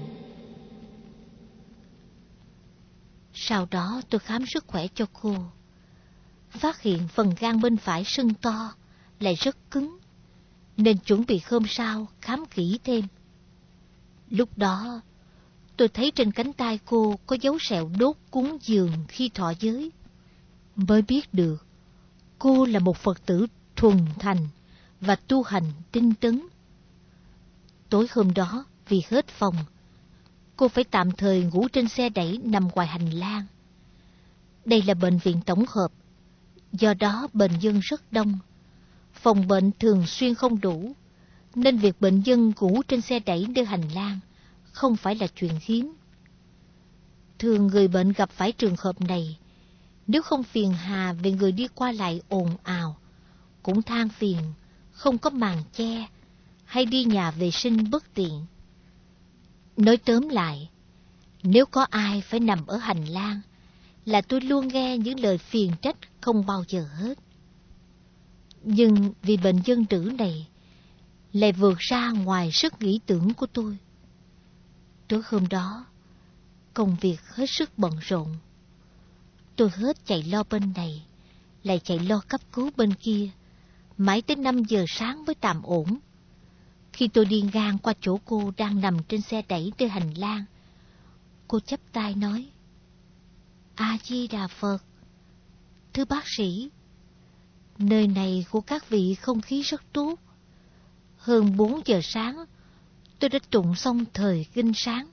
Speaker 1: Sau đó tôi khám sức khỏe cho cô, phát hiện phần gan bên phải sưng to, lại rất cứng, nên chuẩn bị hôm sau khám kỹ thêm. Lúc đó, tôi thấy trên cánh tay cô có dấu sẹo đốt cúng dường khi thọ giới, mới biết được cô là một Phật tử thuần thành và tu hành tinh tấn. Tối hôm đó, vì hết phòng, cô phải tạm thời ngủ trên xe đẩy nằm ngoài hành lang. Đây là bệnh viện tổng hợp, do đó bệnh nhân rất đông. Phòng bệnh thường xuyên không đủ, nên việc bệnh nhân ngủ trên xe đẩy nơi hành lang không phải là chuyện hiếm. Thường người bệnh gặp phải trường hợp này, nếu không phiền hà về người đi qua lại ồn ào, cũng than phiền không có màn che hay đi nhà vệ sinh bất tiện. Nói tóm lại, nếu có ai phải nằm ở hành lang, là tôi luôn nghe những lời phiền trách không bao giờ hết. Nhưng vì bệnh nhân nữ này lại vượt ra ngoài sức nghĩ tưởng của tôi. Tối hôm đó, công việc hết sức bận rộn. Tôi hết chạy lo bên này, lại chạy lo cấp cứu bên kia, mãi tới năm giờ sáng mới tạm ổn. Khi tôi đi ngang qua chỗ cô đang nằm trên xe đẩy trên hành lang, cô chắp tay nói: A Di Đà Phật. Thưa bác sĩ, nơi này của các vị không khí rất tốt. Hơn bốn giờ sáng, tôi đã tụng xong thời kinh sáng.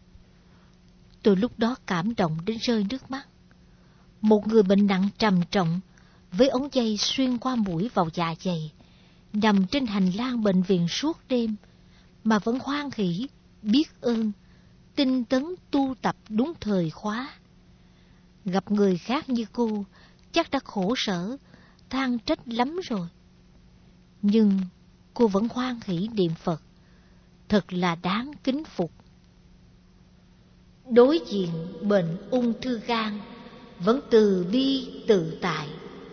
Speaker 1: Tôi lúc đó cảm động đến rơi nước mắt. Một người bệnh nặng trầm trọng, với ống dây xuyên qua mũi vào dạ dày, nằm trên hành lang bệnh viện suốt đêm, mà vẫn hoan hỉ, biết ơn, tinh tấn tu tập đúng thời khóa. Gặp người khác như cô, chắc đã khổ sở, than trách lắm rồi. Nhưng cô vẫn hoan hỉ niệm Phật, thật là đáng kính phục. Đối diện bệnh ung thư gan, vẫn từ bi tự tại.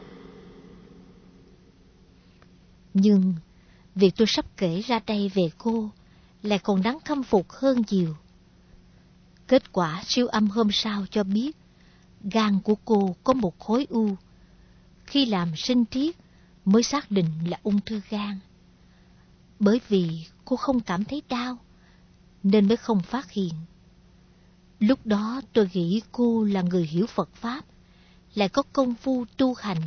Speaker 1: Nhưng việc tôi sắp kể ra đây về cô lại còn đáng khâm phục hơn nhiều. Kết quả siêu âm hôm sau cho biết gan của cô có một khối u. Khi làm sinh tiết mới xác định là ung thư gan. Bởi vì cô không cảm thấy đau nên mới không phát hiện. Lúc đó tôi nghĩ cô là người hiểu Phật Pháp, lại có công phu tu hành,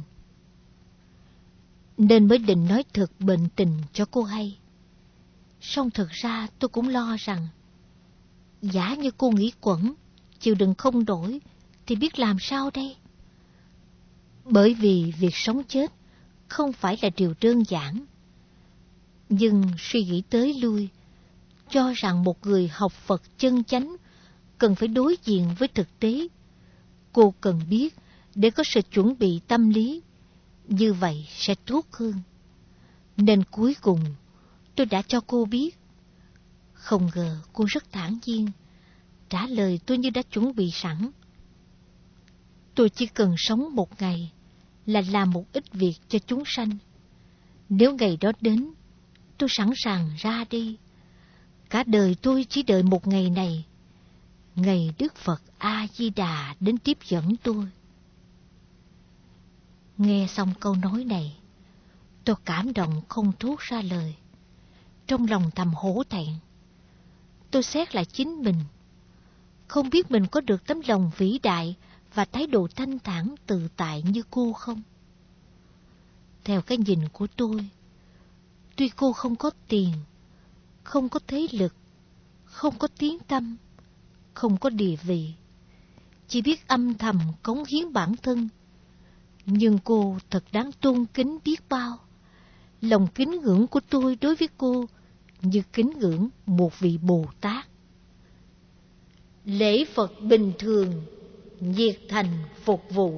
Speaker 1: nên mới định nói thật bệnh tình cho cô hay. Song thực ra tôi cũng lo rằng, giả như cô nghĩ quẩn, chịu đựng không nổi, thì biết làm sao đây? Bởi vì việc sống chết không phải là điều đơn giản. Nhưng suy nghĩ tới lui, cho rằng một người học Phật chân chánh cần phải đối diện với thực tế. Cô cần biết để có sự chuẩn bị tâm lý, như vậy sẽ tốt hơn. Nên cuối cùng tôi đã cho cô biết. Không ngờ cô rất thản nhiên, trả lời tôi như đã chuẩn bị sẵn. Tôi chỉ cần sống một ngày là làm một ít việc cho chúng sanh. Nếu ngày đó đến, tôi sẵn sàng ra đi. Cả đời tôi chỉ đợi một ngày này, ngày Đức Phật A-di-đà đến tiếp dẫn tôi. Nghe xong câu nói này, tôi cảm động không thốt ra lời. Trong lòng thầm hổ thẹn. Tôi xét lại chính mình, không biết mình có được tấm lòng vĩ đại và thái độ thanh thản tự tại như cô không? Theo cái nhìn của tôi, Tuy cô không có tiền, không có thế lực, không có tiếng tăm, không có địa vị, chỉ biết âm thầm cống hiến bản thân, nhưng cô thật đáng tôn kính biết bao. Lòng kính ngưỡng của tôi đối với cô như kính ngưỡng một vị Bồ Tát. Lễ Phật bình thường, nhiệt thành phục vụ.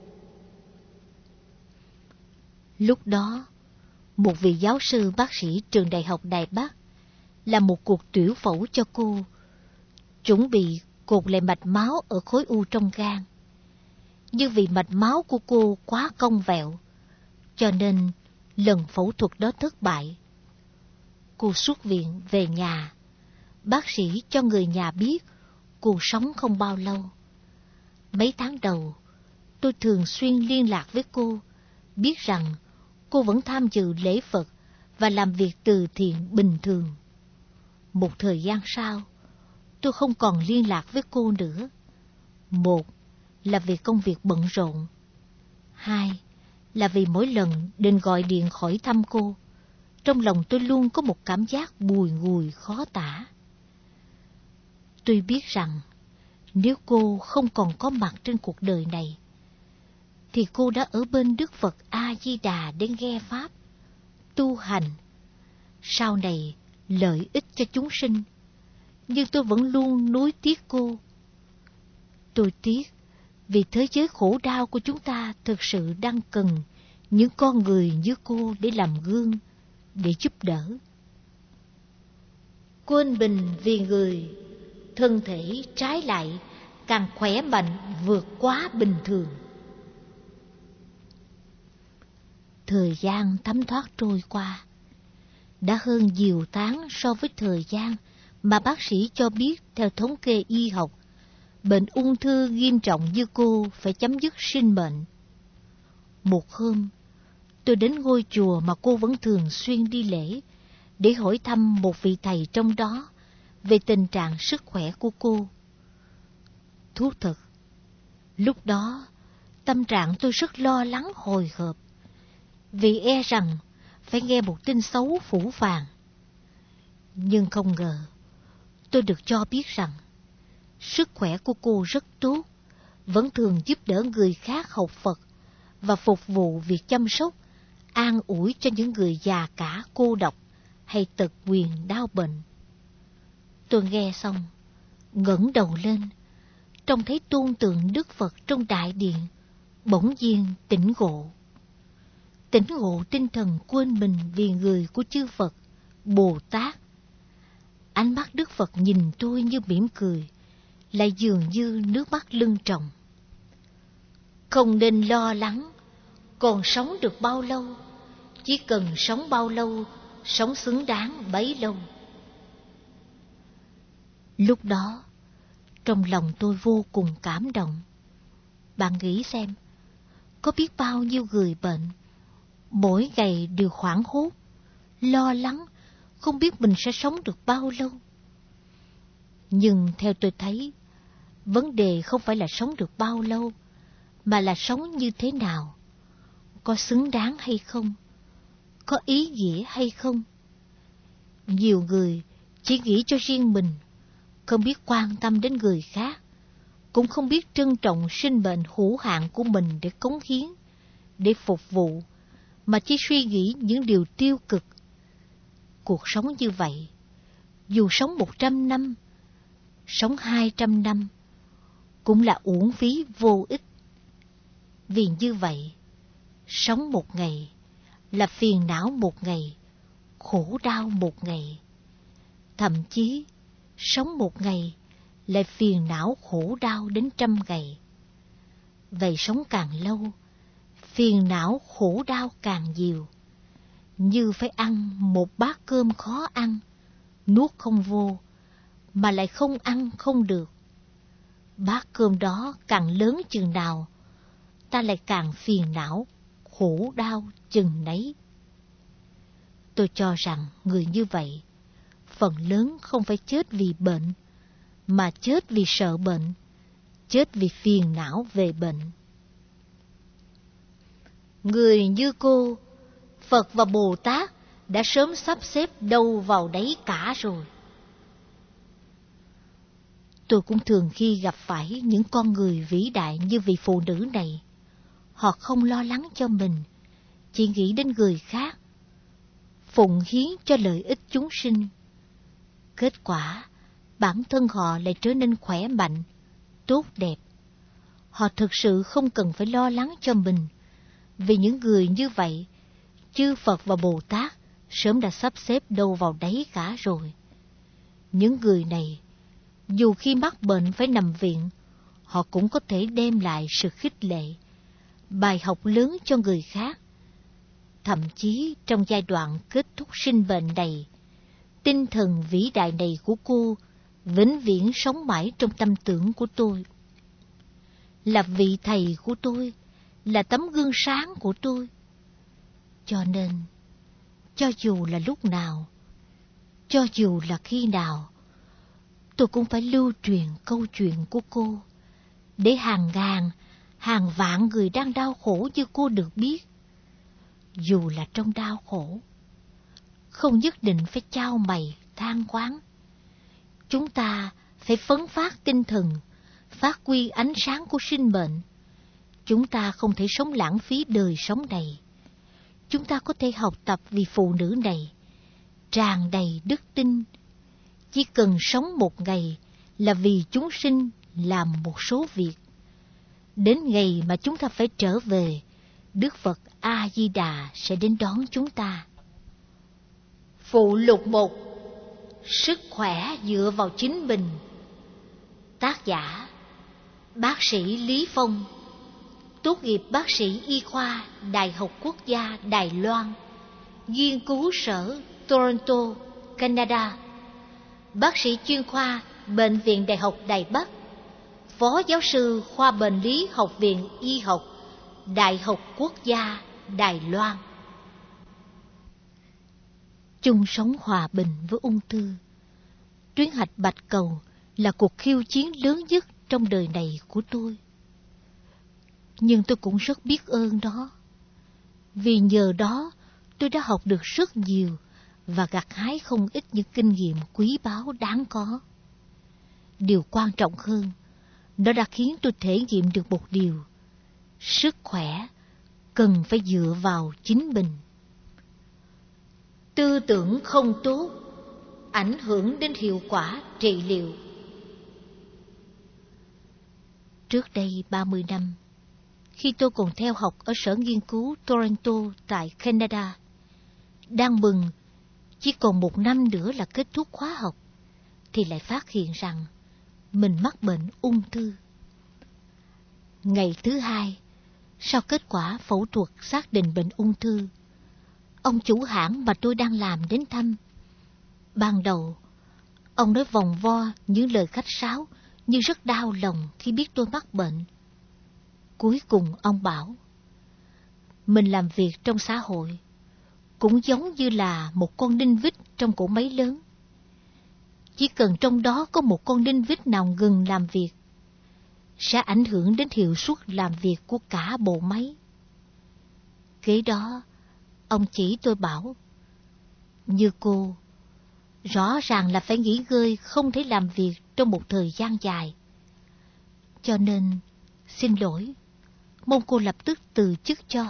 Speaker 1: Lúc đó, một vị giáo sư bác sĩ trường Đại học Đài Bắc làm một cuộc tiểu phẫu cho cô, chuẩn bị cột lại mạch máu ở khối u trong gan. Nhưng vì mạch máu của cô quá cong vẹo, cho nên lần phẫu thuật đó thất bại. Cô xuất viện về nhà. Bác sĩ cho người nhà biết cô sống không bao lâu. Mấy tháng đầu, tôi thường xuyên liên lạc với cô, biết rằng cô vẫn tham dự lễ Phật và làm việc từ thiện bình thường. Một thời gian sau, tôi không còn liên lạc với cô nữa. Một là vì công việc bận rộn. Hai là vì mỗi lần định gọi điện hỏi thăm cô, trong lòng tôi luôn có một cảm giác bùi ngùi khó tả. Tôi biết rằng nếu cô không còn có mặt trên cuộc đời này, thì cô đã ở bên Đức Phật A-di-đà để nghe Pháp, tu hành, sau này lợi ích cho chúng sinh. Nhưng tôi vẫn luôn nuối tiếc cô. Tôi tiếc vì thế giới khổ đau của chúng ta thực sự đang cần những con người như cô để làm gương, để giúp đỡ. Quên mình vì người, thân thể trái lại càng khỏe mạnh vượt quá bình thường. Thời gian thấm thoát trôi qua, đã hơn nhiều tháng so với thời gian mà bác sĩ cho biết theo thống kê y học, bệnh ung thư nghiêm trọng như cô phải chấm dứt sinh mệnh. Một hôm, tôi đến ngôi chùa mà cô vẫn thường xuyên đi lễ để hỏi thăm một vị thầy trong đó về tình trạng sức khỏe của cô. Thú thật, lúc đó tâm trạng tôi rất lo lắng hồi hộp, vì e rằng phải nghe một tin xấu phủ phàng. Nhưng không ngờ, tôi được cho biết rằng sức khỏe của cô rất tốt, vẫn thường giúp đỡ người khác học Phật và phục vụ việc chăm sóc, an ủi cho những người già cả cô độc hay tật nguyền đau bệnh. Tôi nghe xong, ngẩng đầu lên, trông thấy tôn tượng Đức Phật trong đại điện, bỗng nhiên tỉnh ngộ. Tỉnh ngộ tinh thần quên mình vì người của chư Phật, Bồ Tát. Ánh mắt Đức Phật nhìn tôi như mỉm cười, lại dường như nước mắt lưng tròng. Không nên lo lắng, còn sống được bao lâu, chỉ cần sống bao lâu, sống xứng đáng bấy lâu. Lúc đó, trong lòng tôi vô cùng cảm động. Bạn nghĩ xem, có biết bao nhiêu người bệnh, mỗi ngày đều hoảng hốt, lo lắng, không biết mình sẽ sống được bao lâu. Nhưng theo tôi thấy, vấn đề không phải là sống được bao lâu, mà là sống như thế nào, có xứng đáng hay không, có ý nghĩa hay không. Nhiều người chỉ nghĩ cho riêng mình, không biết quan tâm đến người khác, cũng không biết trân trọng sinh mệnh hữu hạn của mình để cống hiến, để phục vụ, mà chỉ suy nghĩ những điều tiêu cực. Cuộc sống như vậy, dù sống một trăm năm, sống hai trăm năm, cũng là uổng phí vô ích. Vì như vậy, sống một ngày là phiền não một ngày, khổ đau một ngày. Thậm chí, sống một ngày lại phiền não khổ đau đến trăm ngày. Vậy sống càng lâu, phiền não khổ đau càng nhiều. Như phải ăn một bát cơm khó ăn, nuốt không vô, mà lại không ăn không được. Bát cơm đó càng lớn chừng nào, ta lại càng phiền não, khổ đau chừng nấy. Tôi cho rằng người như vậy, phần lớn không phải chết vì bệnh, mà chết vì sợ bệnh, chết vì phiền não về bệnh. Người như cô, Phật và Bồ Tát đã sớm sắp xếp đâu vào đấy cả rồi. Tôi cũng thường khi gặp phải những con người vĩ đại như vị phụ nữ này. Họ không lo lắng cho mình, chỉ nghĩ đến người khác, phụng hiến cho lợi ích chúng sinh. Kết quả, bản thân họ lại trở nên khỏe mạnh, tốt đẹp. Họ thực sự không cần phải lo lắng cho mình, vì những người như vậy, chư Phật và Bồ Tát sớm đã sắp xếp đâu vào đấy cả rồi. Những người này, dù khi mắc bệnh phải nằm viện, họ cũng có thể đem lại sự khích lệ, bài học lớn cho người khác. Thậm chí trong giai đoạn kết thúc sinh bệnh này, tinh thần vĩ đại này của cô vĩnh viễn sống mãi trong tâm tưởng của tôi. Là vị thầy của tôi, là tấm gương sáng của tôi. Cho nên, cho dù là lúc nào, cho dù là khi nào, tôi cũng phải lưu truyền câu chuyện của cô, để hàng ngàn, hàng vạn người đang đau khổ như cô được biết. Dù là trong đau khổ, không nhất định phải chao mày than oán. Chúng ta phải phấn phát tinh thần, phát huy ánh sáng của sinh mệnh. Chúng ta không thể sống lãng phí đời sống này. Chúng ta có thể học tập vì phụ nữ này, tràn đầy đức tin. Chỉ cần sống một ngày là vì chúng sinh làm một số việc. Đến ngày mà chúng ta phải trở về, Đức Phật A-di-đà sẽ đến đón chúng ta. Phụ lục một. Sức khỏe dựa vào chính mình. Tác giả bác sĩ Lý Phong, tốt nghiệp bác sĩ y khoa Đại học Quốc gia Đài Loan, nghiên cứu sở Toronto, Canada, bác sĩ chuyên khoa Bệnh viện Đại học Đài Bắc, phó giáo sư khoa bệnh lý Học viện Y học Đại học Quốc gia Đài Loan. Chung sống hòa bình với ung thư. Tuyến hạch bạch cầu là cuộc khiêu chiến lớn nhất trong đời này của tôi. Nhưng tôi cũng rất biết ơn đó. Vì nhờ đó tôi đã học được rất nhiều và gặt hái không ít những kinh nghiệm quý báu đáng có. Điều quan trọng hơn, nó đã khiến tôi thể nghiệm được một điều: sức khỏe cần phải dựa vào chính mình. Tư tưởng không tốt ảnh hưởng đến hiệu quả trị liệu. Trước đây ba mươi năm, khi tôi còn theo học ở sở nghiên cứu Toronto tại Canada, đang mừng chỉ còn một năm nữa là kết thúc khóa học, thì lại phát hiện rằng mình mắc bệnh ung thư. Ngày thứ hai, sau kết quả phẫu thuật xác định bệnh ung thư, ông chủ hãng mà tôi đang làm đến thăm. Ban đầu, ông nói vòng vo những lời khách sáo như rất đau lòng khi biết tôi mắc bệnh. Cuối cùng ông bảo, mình làm việc trong xã hội cũng giống như là một con đinh vít trong cỗ máy lớn. Chỉ cần trong đó có một con đinh vít nào ngừng làm việc, sẽ ảnh hưởng đến hiệu suất làm việc của cả bộ máy. Kế đó, ông chỉ tôi bảo, như cô, rõ ràng là phải nghỉ ngơi, không thể làm việc trong một thời gian dài. Cho nên, xin lỗi, mong cô lập tức từ chức cho.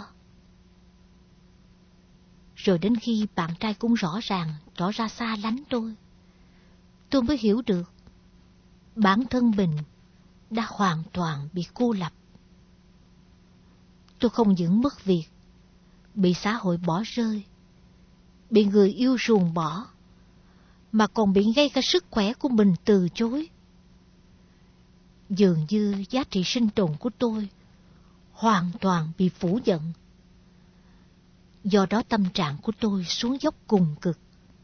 Speaker 1: Rồi đến khi bạn trai cũng rõ ràng tỏ ra xa lánh tôi, tôi mới hiểu được bản thân mình đã hoàn toàn bị cô lập. Tôi không những mất việc, bị xã hội bỏ rơi, bị người yêu ruồng bỏ, mà còn bị ngay cả sức khỏe của mình từ chối. Dường như giá trị sinh tồn của tôi hoàn toàn bị phủ nhận. Do đó tâm trạng của tôi xuống dốc cùng cực.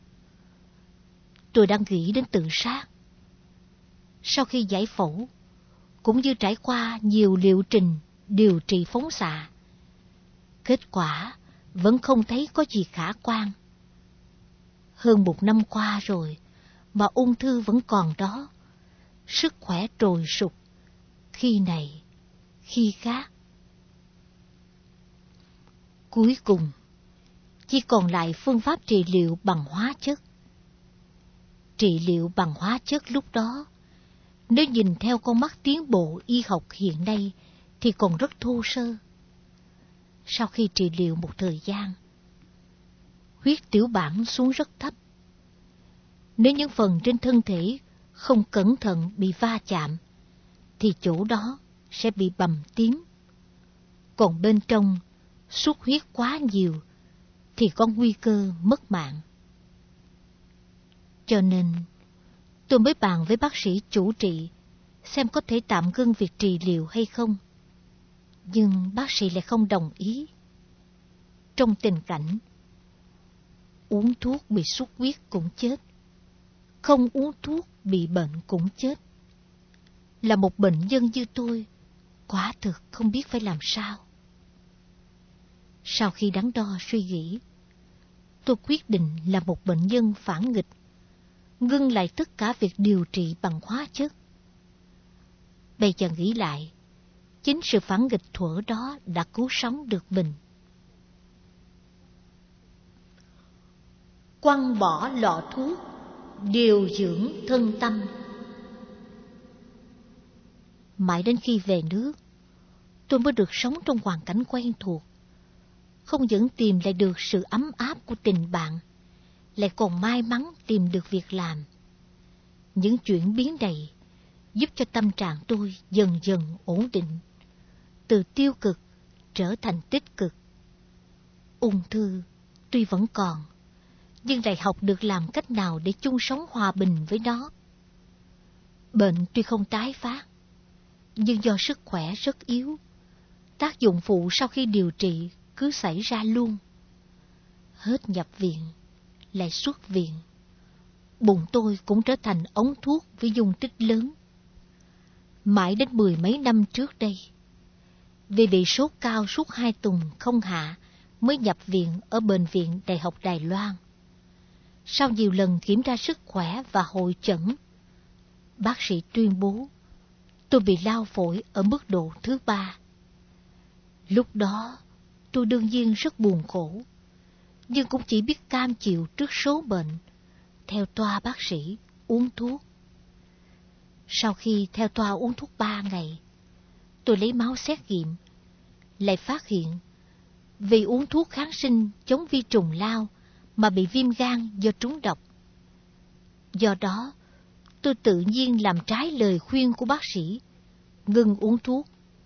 Speaker 1: Tôi đang nghĩ đến tự sát. Sau khi giải phẫu, cũng như trải qua nhiều liệu trình điều trị phóng xạ, kết quả vẫn không thấy có gì khả quan. Hơn một năm qua rồi mà ung thư vẫn còn đó, sức khỏe trồi sụp, khi này, khi khác. Cuối cùng, chỉ còn lại phương pháp trị liệu bằng hóa chất. Trị liệu bằng hóa chất lúc đó, nếu nhìn theo con mắt tiến bộ y học hiện nay, thì còn rất thô sơ. Sau khi trị liệu một thời gian, huyết tiểu bản xuống rất thấp. Nếu những phần trên thân thể không cẩn thận bị va chạm, thì chỗ đó sẽ bị bầm tím. Còn bên trong xuất huyết quá nhiều, thì có nguy cơ mất mạng. Cho nên, tôi mới bàn với bác sĩ chủ trị, xem có thể tạm ngưng việc trị liệu hay không. Nhưng bác sĩ lại không đồng ý. Trong tình cảnh, uống thuốc bị xuất huyết cũng chết, không uống thuốc bị bệnh cũng chết. Là một bệnh nhân như tôi, quả thực không biết phải làm sao. Sau khi đắn đo suy nghĩ, tôi quyết định là một bệnh nhân phản nghịch, ngưng lại tất cả việc điều trị bằng hóa chất. Bây giờ nghĩ lại, chính sự phản nghịch thuở đó đã cứu sống được mình. Quăng bỏ lọ thuốc, điều dưỡng thân tâm. Mãi đến khi về nước, tôi mới được sống trong hoàn cảnh quen thuộc. Không những tìm lại được sự ấm áp của tình bạn, lại còn may mắn tìm được việc làm. Những chuyển biến này giúp cho tâm trạng tôi dần dần ổn định, từ tiêu cực trở thành tích cực. Ung thư tuy vẫn còn, nhưng lại học được làm cách nào để chung sống hòa bình với nó. Bệnh tuy không tái phát, nhưng do sức khỏe rất yếu, tác dụng phụ sau khi điều trị cứ xảy ra luôn. Hết nhập viện, lại xuất viện. Bụng tôi cũng trở thành ống thuốc với dung tích lớn. Mãi đến mười mấy năm trước đây, vì bị sốt cao suốt hai tuần không hạ, mới nhập viện ở Bệnh viện Đại học Đài Loan. Sau nhiều lần kiểm tra sức khỏe và hội chẩn, bác sĩ tuyên bố tôi bị lao phổi ở mức độ thứ ba. Lúc đó, tôi đương nhiên rất buồn khổ, nhưng cũng chỉ biết cam chịu trước số bệnh, theo toa bác sĩ uống thuốc. Sau khi theo toa uống thuốc ba ngày, tôi lấy máu xét nghiệm, lại phát hiện vì uống thuốc kháng sinh chống vi trùng lao mà bị viêm gan do trúng độc. Do đó, tôi tự nhiên làm trái lời khuyên của bác sĩ, ngừng uống thuốc.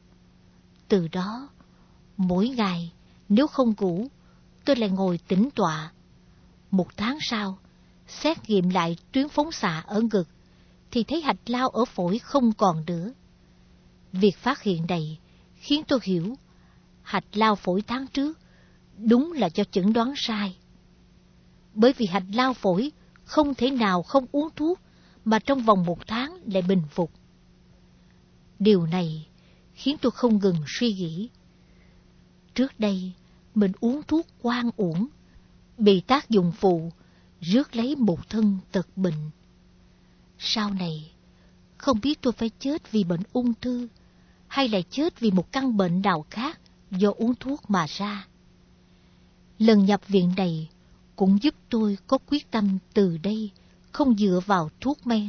Speaker 1: Từ đó, mỗi ngày nếu không ngủ, tôi lại ngồi tĩnh tọa. Một tháng sau, xét nghiệm lại tuyến phóng xạ ở ngực, thì thấy hạch lao ở phổi không còn nữa. Việc phát hiện này khiến tôi hiểu, hạch lao phổi tháng trước đúng là do chẩn đoán sai. Bởi vì hạch lao phổi không thể nào không uống thuốc mà trong vòng một tháng lại bình phục. Điều này khiến tôi không ngừng suy nghĩ. Trước đây, mình uống thuốc oan uổng, bị tác dụng phụ, rước lấy một thân tật bệnh. Sau này, không biết tôi phải chết vì bệnh ung thư, hay là chết vì một căn bệnh nào khác do uống thuốc mà ra. Lần nhập viện này cũng giúp tôi có quyết tâm từ đây không dựa vào thuốc men.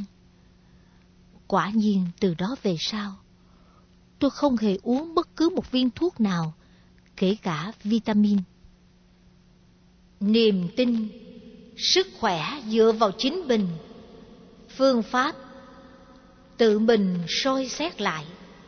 Speaker 1: Quả nhiên từ đó về sau, tôi không hề uống bất cứ một viên thuốc nào, kể cả vitamin. Niềm tin, sức khỏe dựa vào chính mình. Phương pháp, tự mình soi xét lại.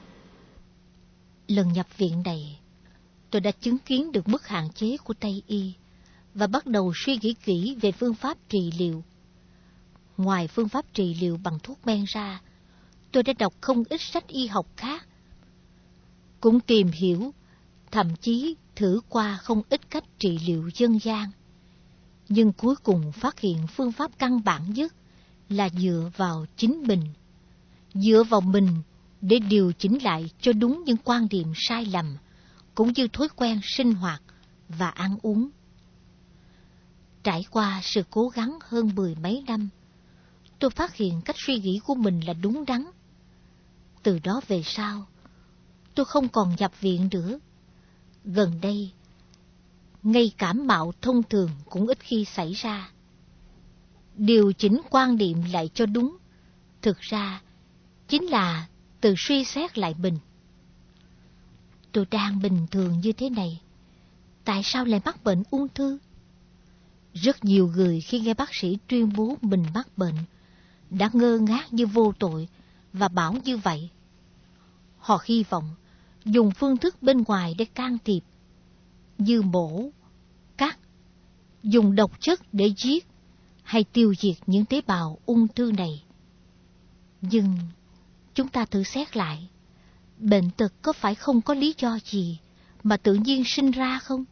Speaker 1: Lần nhập viện này, tôi đã chứng kiến được mức hạn chế của Tây y và bắt đầu suy nghĩ kỹ về phương pháp trị liệu. Ngoài phương pháp trị liệu bằng thuốc men ra, tôi đã đọc không ít sách y học khác, cũng tìm hiểu, thậm chí thử qua không ít cách trị liệu dân gian. Nhưng cuối cùng phát hiện phương pháp căn bản nhất là dựa vào chính mình, dựa vào mình để điều chỉnh lại cho đúng những quan điểm sai lầm, cũng như thói quen sinh hoạt và ăn uống. Trải qua sự cố gắng hơn mười mấy năm, tôi phát hiện cách suy nghĩ của mình là đúng đắn. Từ đó về sau, tôi không còn nhập viện nữa. Gần đây, ngay cảm mạo thông thường cũng ít khi xảy ra. Điều chỉnh quan niệm lại cho đúng, thực ra chính là từ suy xét lại mình. Tôi đang bình thường như thế này, tại sao lại mắc bệnh ung thư? Rất nhiều người khi nghe bác sĩ tuyên bố mình mắc bệnh, đã ngơ ngác như vô tội và bảo như vậy. Họ hy vọng dùng phương thức bên ngoài để can thiệp, như mổ, cắt, dùng độc chất để giết hay tiêu diệt những tế bào ung thư này. Nhưng chúng ta thử xét lại, bệnh tật có phải không có lý do gì mà tự nhiên sinh ra không?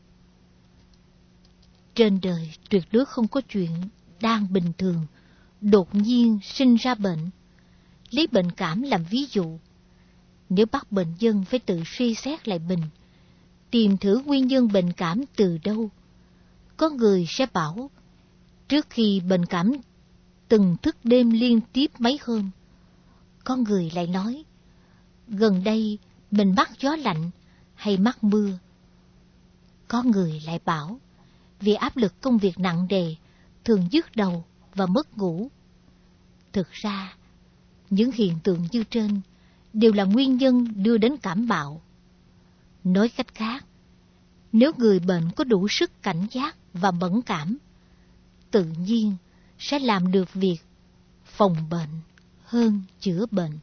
Speaker 1: Trên đời tuyệt đối không có chuyện đang bình thường, đột nhiên sinh ra bệnh. Lấy bệnh cảm làm ví dụ, nếu bắt bệnh nhân phải tự suy xét lại mình, tìm thử nguyên nhân bệnh cảm từ đâu. Có người sẽ bảo, trước khi bệnh cảm từng thức đêm liên tiếp mấy hôm. Có người lại nói, gần đây mình mắc gió lạnh hay mắc mưa. Có người lại bảo, vì áp lực công việc nặng nề, thường nhức đầu và mất ngủ. Thực ra, những hiện tượng như trên đều là nguyên nhân đưa đến cảm mạo. Nói cách khác, nếu người bệnh có đủ sức cảnh giác và mẫn cảm, tự nhiên sẽ làm được việc phòng bệnh hơn chữa bệnh.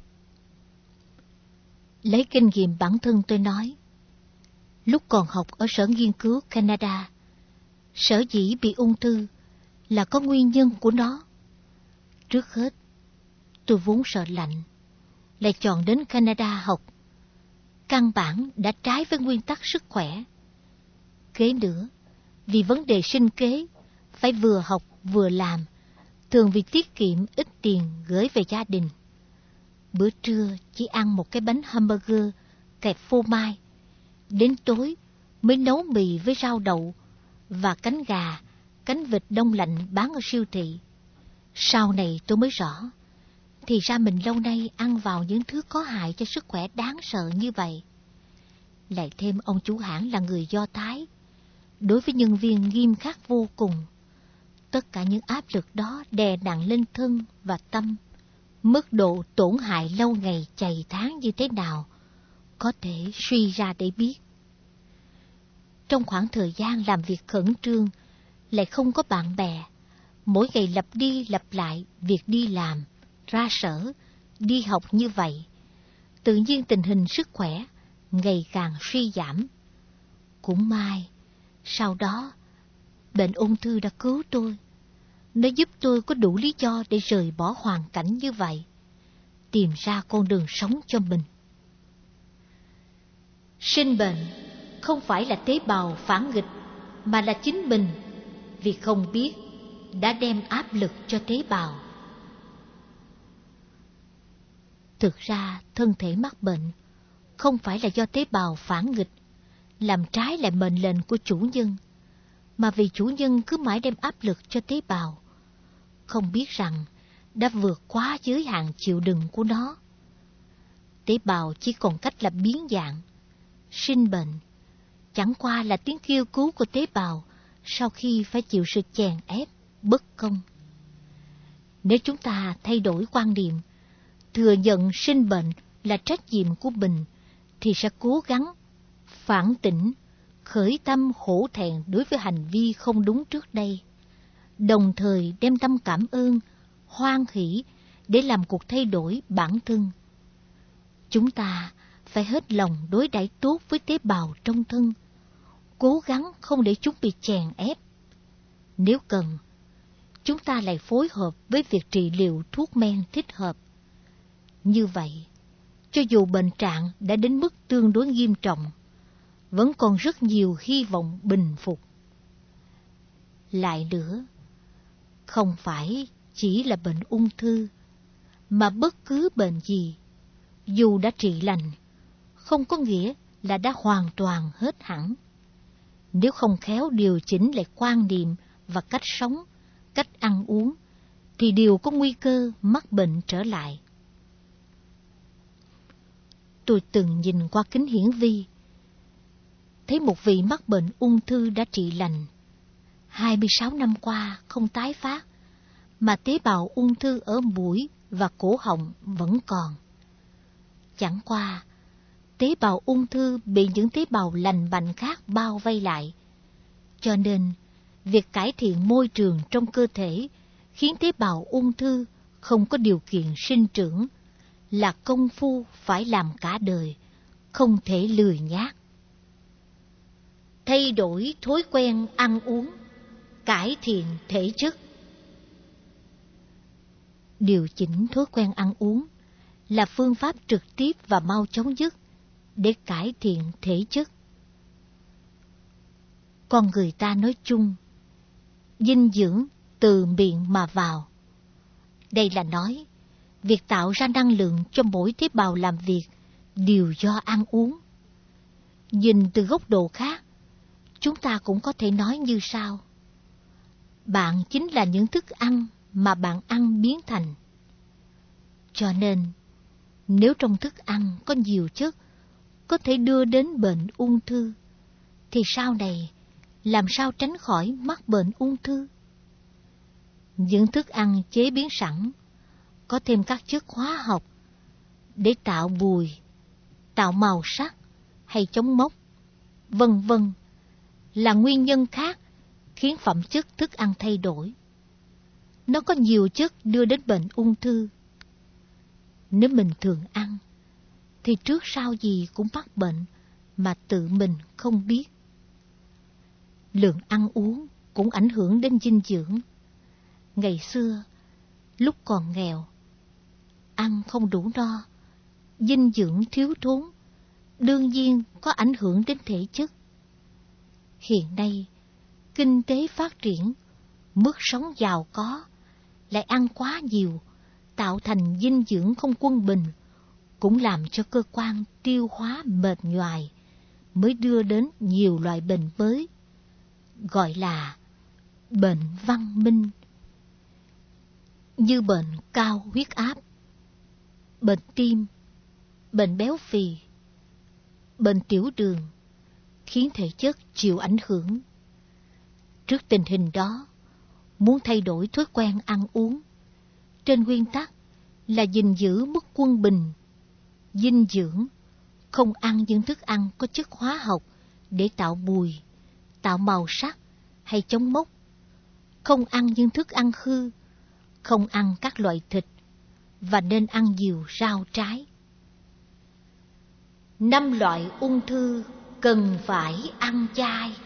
Speaker 1: Lấy kinh nghiệm bản thân tôi nói, lúc còn học ở Sở Nghiên cứu Canada, sở dĩ bị ung thư là có nguyên nhân của nó. Trước hết, tôi vốn sợ lạnh, lại chọn đến Canada học. Căn bản đã trái với nguyên tắc sức khỏe. Kế nữa, vì vấn đề sinh kế, phải vừa học vừa làm, thường vì tiết kiệm ít tiền gửi về gia đình. Bữa trưa chỉ ăn một cái bánh hamburger kẹp phô mai, đến tối mới nấu mì với rau đậu và cánh gà, cánh vịt đông lạnh bán ở siêu thị. Sau này tôi mới rõ, thì ra mình lâu nay ăn vào những thứ có hại cho sức khỏe đáng sợ như vậy. Lại thêm ông chủ hãng là người Do Thái, đối với nhân viên nghiêm khắc vô cùng. Tất cả những áp lực đó đè nặng lên thân và tâm. Mức độ tổn hại lâu ngày chày tháng như thế nào, có thể suy ra để biết. Trong khoảng thời gian làm việc khẩn trương, lại không có bạn bè, mỗi ngày lặp đi lặp lại việc đi làm, ra sở, đi học như vậy, tự nhiên tình hình sức khỏe ngày càng suy giảm. Cũng may, sau đó, bệnh ung thư đã cứu tôi. Nó giúp tôi có đủ lý do để rời bỏ hoàn cảnh như vậy, tìm ra con đường sống cho mình. Sinh bệnh không phải là tế bào phản nghịch, mà là chính mình, vì không biết đã đem áp lực cho tế bào. Thực ra thân thể mắc bệnh không phải là do tế bào phản nghịch, làm trái lại mệnh lệnh của chủ nhân, mà vì chủ nhân cứ mãi đem áp lực cho tế bào, không biết rằng đã vượt quá giới hạn chịu đựng của nó. Tế bào chỉ còn cách là biến dạng. Sinh bệnh chẳng qua là tiếng kêu cứu của tế bào sau khi phải chịu sự chèn ép, bất công. Nếu chúng ta thay đổi quan niệm, thừa nhận sinh bệnh là trách nhiệm của mình, thì sẽ cố gắng phản tỉnh, khởi tâm hổ thẹn đối với hành vi không đúng trước đây, đồng thời đem tâm cảm ơn, hoan hỷ để làm cuộc thay đổi bản thân. Chúng ta phải hết lòng đối đãi tốt với tế bào trong thân, cố gắng không để chúng bị chèn ép. Nếu cần, chúng ta lại phối hợp với việc trị liệu thuốc men thích hợp. Như vậy, cho dù bệnh trạng đã đến mức tương đối nghiêm trọng, vẫn còn rất nhiều hy vọng bình phục. Lại nữa, không phải chỉ là bệnh ung thư, mà bất cứ bệnh gì, dù đã trị lành, không có nghĩa là đã hoàn toàn hết hẳn. Nếu không khéo điều chỉnh lại quan niệm và cách sống, cách ăn uống, thì đều có nguy cơ mắc bệnh trở lại. Tôi từng nhìn qua kính hiển vi, thấy một vị mắc bệnh ung thư đã trị lành. hai mươi sáu năm qua không tái phát, mà tế bào ung thư ở mũi và cổ họng vẫn còn. Chẳng qua, tế bào ung thư bị những tế bào lành mạnh khác bao vây lại. Cho nên, việc cải thiện môi trường trong cơ thể khiến tế bào ung thư không có điều kiện sinh trưởng là công phu phải làm cả đời, không thể lười nhác. Thay đổi thói quen ăn uống, cải thiện thể chất. Điều chỉnh thói quen ăn uống là phương pháp trực tiếp và mau chóng nhất để cải thiện thể chất. Con người ta nói chung, dinh dưỡng từ miệng mà vào. Đây là nói, việc tạo ra năng lượng cho mỗi tế bào làm việc đều do ăn uống. Nhìn từ góc độ khác, chúng ta cũng có thể nói như sau. Bạn chính là những thức ăn mà bạn ăn biến thành. Cho nên, nếu trong thức ăn có nhiều chất có thể đưa đến bệnh ung thư, thì sau này làm sao tránh khỏi mắc bệnh ung thư? Những thức ăn chế biến sẵn có thêm các chất hóa học để tạo mùi, tạo màu sắc hay chống mốc, vân vân là nguyên nhân khác khiến phẩm chất thức ăn thay đổi. Nó có nhiều chất đưa đến bệnh ung thư. Nếu mình thường ăn, thì trước sau gì cũng mắc bệnh mà tự mình không biết. Lượng ăn uống cũng ảnh hưởng đến dinh dưỡng. Ngày xưa, lúc còn nghèo, ăn không đủ no, dinh dưỡng thiếu thốn, đương nhiên có ảnh hưởng đến thể chất. Hiện nay, kinh tế phát triển, mức sống giàu có, lại ăn quá nhiều, tạo thành dinh dưỡng không quân bình, cũng làm cho cơ quan tiêu hóa mệt nhoài, mới đưa đến nhiều loại bệnh mới, gọi là bệnh văn minh, như bệnh cao huyết áp, bệnh tim, bệnh béo phì, bệnh tiểu đường, khiến thể chất chịu ảnh hưởng. Trước tình hình đó, muốn thay đổi thói quen ăn uống, trên nguyên tắc là gìn giữ mức quân bình, dinh dưỡng, không ăn những thức ăn có chất hóa học để tạo mùi, tạo màu sắc hay chống mốc, không ăn những thức ăn hư, không ăn các loại thịt, và nên ăn nhiều rau trái. Năm loại ung thư cần phải ăn chay.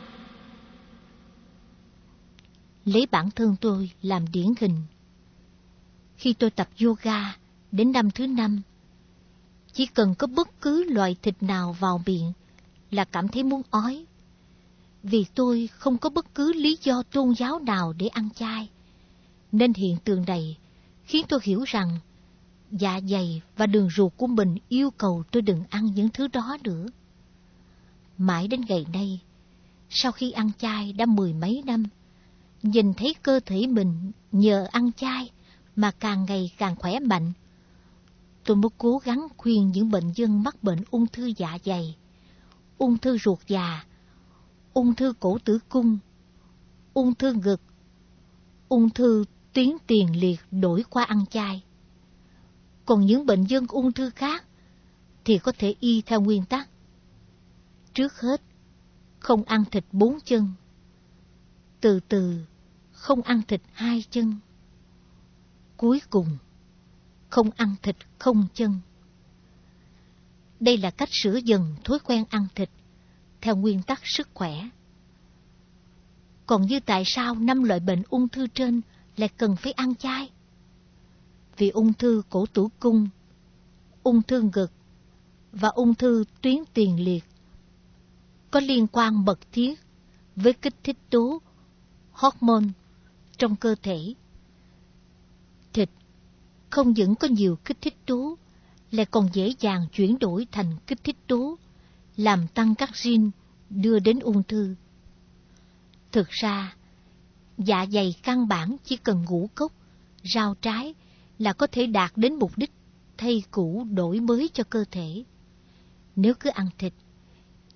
Speaker 1: Lấy bản thân tôi làm điển hình. Khi tôi tập yoga đến năm thứ năm, chỉ cần có bất cứ loại thịt nào vào miệng là cảm thấy muốn ói. Vì tôi không có bất cứ lý do tôn giáo nào để ăn chay, nên hiện tượng này khiến tôi hiểu rằng dạ dày và đường ruột của mình yêu cầu tôi đừng ăn những thứ đó nữa. Mãi đến ngày nay, sau khi ăn chay đã mười mấy năm, nhìn thấy cơ thể mình nhờ ăn chay mà càng ngày càng khỏe mạnh, tôi mới cố gắng khuyên những bệnh nhân mắc bệnh ung thư dạ dày, ung thư ruột già, ung thư cổ tử cung, ung thư ngực, ung thư tuyến tiền liệt đổi qua ăn chay. Còn những bệnh nhân ung thư khác thì có thể y theo nguyên tắc. Trước hết, không ăn thịt bốn chân. Từ từ, không ăn thịt hai chân. Cuối cùng, không ăn thịt không chân. Đây là cách sửa dần thói quen ăn thịt theo nguyên tắc sức khỏe. Còn như tại sao năm loại bệnh ung thư trên lại cần phải ăn chay? Vì ung thư cổ tử cung, ung thư ngực và ung thư tuyến tiền liệt có liên quan mật thiết với kích thích tố, hormone trong cơ thể. Thịt không những có nhiều kích thích tố, lại còn dễ dàng chuyển đổi thành kích thích tố, làm tăng các gene đưa đến ung thư. Thực ra, dạ dày căn bản chỉ cần ngũ cốc, rau trái là có thể đạt đến mục đích thay cũ đổi mới cho cơ thể. Nếu cứ ăn thịt,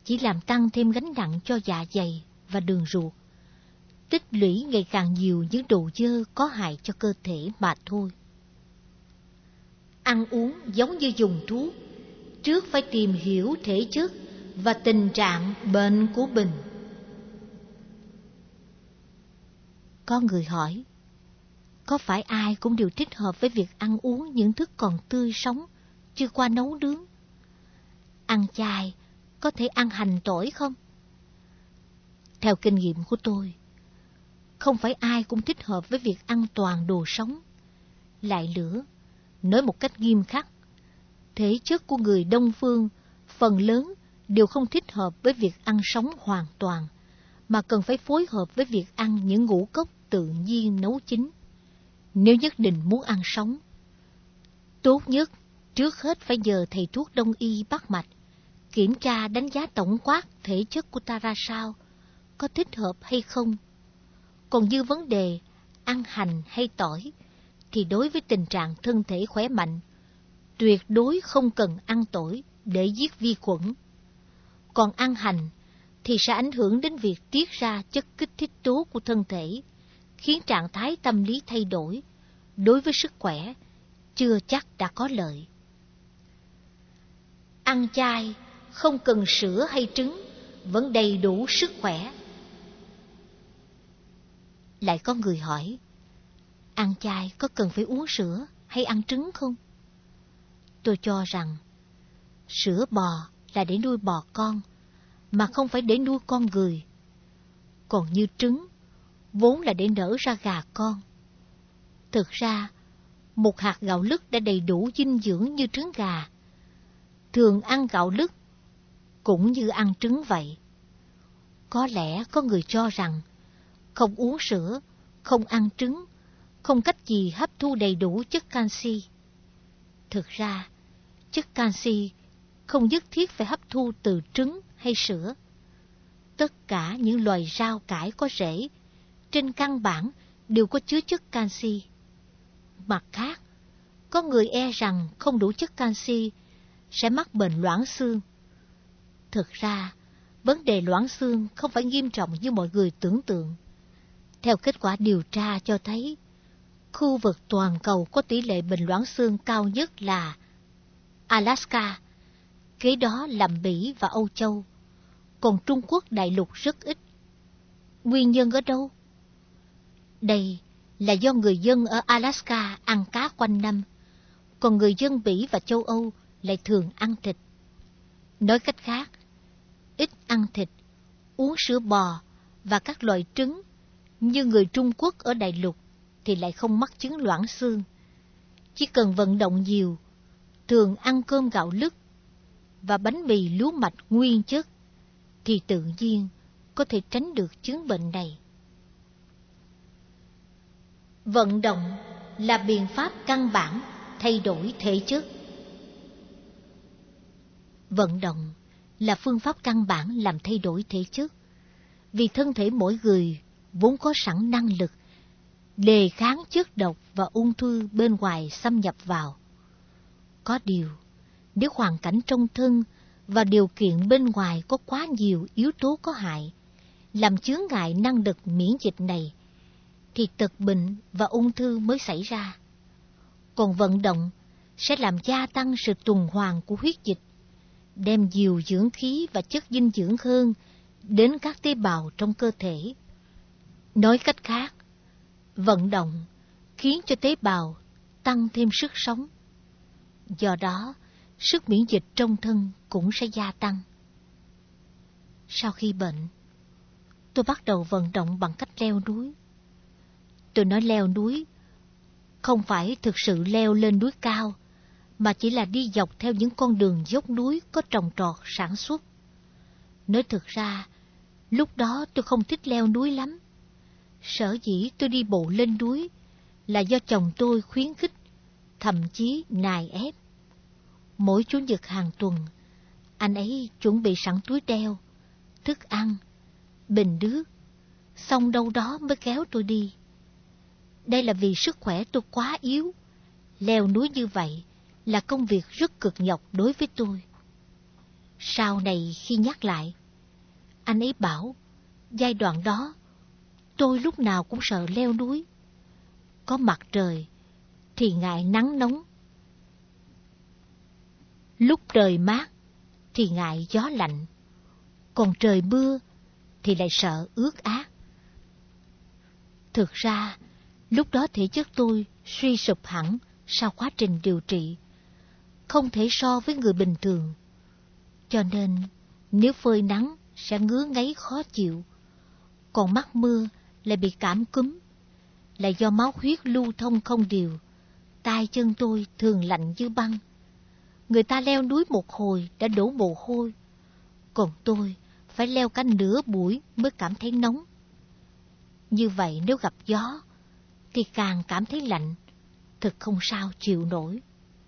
Speaker 1: chỉ làm tăng thêm gánh nặng cho dạ dày và đường ruột, tích lũy ngày càng nhiều những đồ dơ có hại cho cơ thể mà thôi. Ăn uống giống như dùng thuốc, trước phải tìm hiểu thể chất và tình trạng bệnh của mình. Có người hỏi, có phải ai cũng đều thích hợp với việc ăn uống những thức còn tươi sống, chưa qua nấu nướng? Ăn chay có thể ăn hành tỏi không? Theo kinh nghiệm của tôi, không phải ai cũng thích hợp với việc ăn toàn đồ sống. Lại nữa, nói một cách nghiêm khắc, thể chất của người Đông phương phần lớn đều không thích hợp với việc ăn sống hoàn toàn, mà cần phải phối hợp với việc ăn những ngũ cốc tự nhiên nấu chín. Nếu nhất định muốn ăn sống, tốt nhất trước hết phải nhờ thầy thuốc đông y bắt mạch, kiểm tra đánh giá tổng quát thể chất của ta ra sao, có thích hợp hay không. Còn như vấn đề ăn hành hay tỏi, thì đối với tình trạng thân thể khỏe mạnh, tuyệt đối không cần ăn tỏi để giết vi khuẩn. Còn ăn hành thì sẽ ảnh hưởng đến việc tiết ra chất kích thích tố của thân thể, khiến trạng thái tâm lý thay đổi, đối với sức khỏe chưa chắc đã có lợi. Ăn chay không cần sữa hay trứng, vẫn đầy đủ sức khỏe. Lại có người hỏi, ăn chay có cần phải uống sữa hay ăn trứng không? Tôi cho rằng, sữa bò là để nuôi bò con, mà không phải để nuôi con người. Còn như trứng, vốn là để nở ra gà con. Thực ra, một hạt gạo lứt đã đầy đủ dinh dưỡng như trứng gà. Thường ăn gạo lứt cũng như ăn trứng vậy. Có lẽ có người cho rằng, không uống sữa, không ăn trứng, không cách gì hấp thu đầy đủ chất canxi. Thực ra, chất canxi không nhất thiết phải hấp thu từ trứng hay sữa. Tất cả những loài rau cải có rễ, trên căn bản đều có chứa chất canxi. Mặt khác, có người e rằng không đủ chất canxi sẽ mắc bệnh loãng xương. Thực ra, vấn đề loãng xương không phải nghiêm trọng như mọi người tưởng tượng. Theo kết quả điều tra cho thấy, khu vực toàn cầu có tỷ lệ bệnh loãng xương cao nhất là Alaska, kế đó là Mỹ và Âu Châu, còn Trung Quốc đại lục rất ít. Nguyên nhân ở đâu? Đây là do người dân ở Alaska ăn cá quanh năm, còn người dân Mỹ và châu Âu lại thường ăn thịt. Nói cách khác, ít ăn thịt, uống sữa bò và các loại trứng, như người Trung Quốc ở đại lục thì lại không mắc chứng loãng xương. Chỉ cần vận động nhiều, thường ăn cơm gạo lứt và bánh mì lúa mạch nguyên chất, thì tự nhiên có thể tránh được chứng bệnh này. Vận động là biện pháp căn bản thay đổi thể chất. Vận động là phương pháp căn bản làm thay đổi thể chất, vì thân thể mỗi người vốn có sẵn năng lực đề kháng chất độc và ung thư bên ngoài xâm nhập vào. Có điều, nếu hoàn cảnh trong thân và điều kiện bên ngoài có quá nhiều yếu tố có hại, làm chướng ngại năng lực miễn dịch này, thì tật bệnh và ung thư mới xảy ra. Còn vận động sẽ làm gia tăng sự tuần hoàn của huyết dịch, đem nhiều dưỡng khí và chất dinh dưỡng hơn đến các tế bào trong cơ thể. Nói cách khác, vận động khiến cho tế bào tăng thêm sức sống. Do đó, sức miễn dịch trong thân cũng sẽ gia tăng. Sau khi bệnh, tôi bắt đầu vận động bằng cách leo núi. Tôi nói leo núi không phải thực sự leo lên núi cao, mà chỉ là đi dọc theo những con đường dốc núi có trồng trọt sản xuất. Nói thực ra, lúc đó tôi không thích leo núi lắm. Sở dĩ tôi đi bộ lên núi là do chồng tôi khuyến khích, thậm chí nài ép. Mỗi chủ nhật hàng tuần, anh ấy chuẩn bị sẵn túi đeo, thức ăn, bình nước, xong đâu đó mới kéo tôi đi. Đây là vì sức khỏe tôi quá yếu. Leo núi như vậy là công việc rất cực nhọc đối với tôi. Sau này khi nhắc lại, anh ấy bảo giai đoạn đó tôi lúc nào cũng sợ leo núi. Có mặt trời thì ngại nắng nóng, lúc trời mát thì ngại gió lạnh, còn trời mưa thì lại sợ ướt át. Thực ra, lúc đó thể chất tôi suy sụp hẳn sau quá trình điều trị, không thể so với người bình thường. Cho nên, nếu phơi nắng sẽ ngứa ngáy khó chịu, còn mắc mưa lại bị cảm cúm, là do máu huyết lưu thông không đều, tay chân tôi thường lạnh như băng. Người ta leo núi một hồi đã đổ mồ hôi, còn tôi phải leo cả nửa buổi mới cảm thấy nóng. Như vậy nếu gặp gió thì càng cảm thấy lạnh, thật không sao chịu nổi.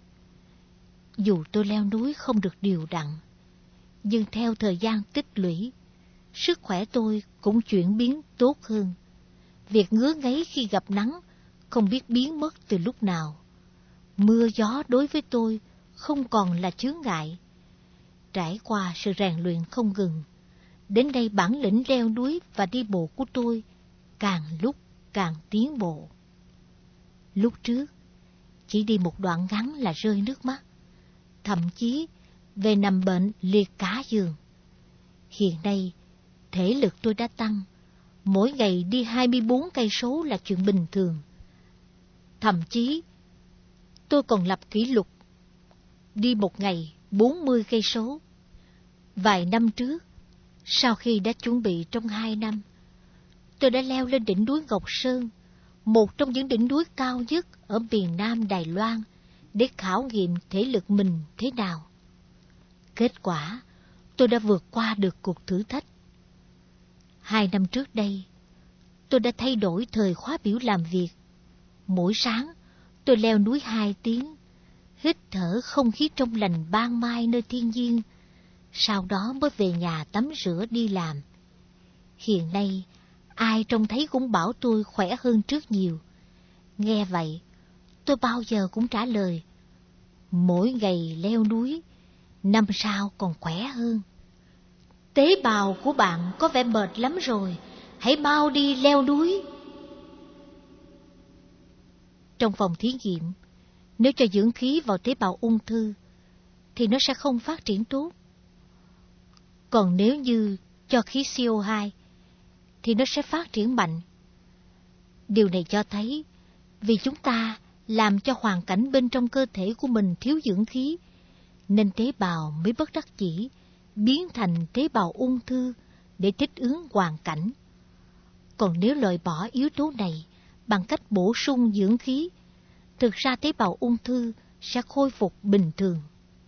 Speaker 1: Dù tôi leo núi không được đều đặn, nhưng theo thời gian tích lũy, sức khỏe tôi cũng chuyển biến tốt hơn. Việc ngứa ngáy khi gặp nắng không biết biến mất từ lúc nào. Mưa gió đối với tôi không còn là chướng ngại. Trải qua sự rèn luyện không ngừng, đến đây bản lĩnh leo núi và đi bộ của tôi càng lúc càng tiến bộ. Lúc trước, chỉ đi một đoạn ngắn là rơi nước mắt, thậm chí về nằm bệnh liệt cả giường. Hiện nay, thể lực tôi đã tăng, mỗi ngày đi hai mươi bốn cây số là chuyện bình thường. Thậm chí, tôi còn lập kỷ lục đi một ngày bốn mươi cây số. Vài năm trước, sau khi đã chuẩn bị trong hai năm, tôi đã leo lên đỉnh núi Ngọc Sơn, một trong những đỉnh núi cao nhất ở miền Nam Đài Loan, để khảo nghiệm thể lực mình thế nào. Kết quả, tôi đã vượt qua được cuộc thử thách. Hai năm trước đây, tôi đã thay đổi thời khóa biểu làm việc. Mỗi sáng, tôi leo núi hai tiếng, hít thở không khí trong lành ban mai nơi thiên nhiên, sau đó mới về nhà tắm rửa đi làm. Hiện nay, ai trông thấy cũng bảo tôi khỏe hơn trước nhiều. Nghe vậy, tôi bao giờ cũng trả lời, mỗi ngày leo núi, năm sau còn khỏe hơn. Tế bào của bạn có vẻ mệt lắm rồi, hãy mau đi leo núi. Trong phòng thí nghiệm, nếu cho dưỡng khí vào tế bào ung thư, thì nó sẽ không phát triển tốt. Còn nếu như cho khí xê o hai, thì nó sẽ phát triển mạnh. Điều này cho thấy, vì chúng ta làm cho hoàn cảnh bên trong cơ thể của mình thiếu dưỡng khí, nên tế bào mới bất đắc dĩ biến thành tế bào ung thư để thích ứng hoàn cảnh. Còn nếu loại bỏ yếu tố này bằng cách bổ sung dưỡng khí, thực ra tế bào ung thư sẽ khôi phục bình thường.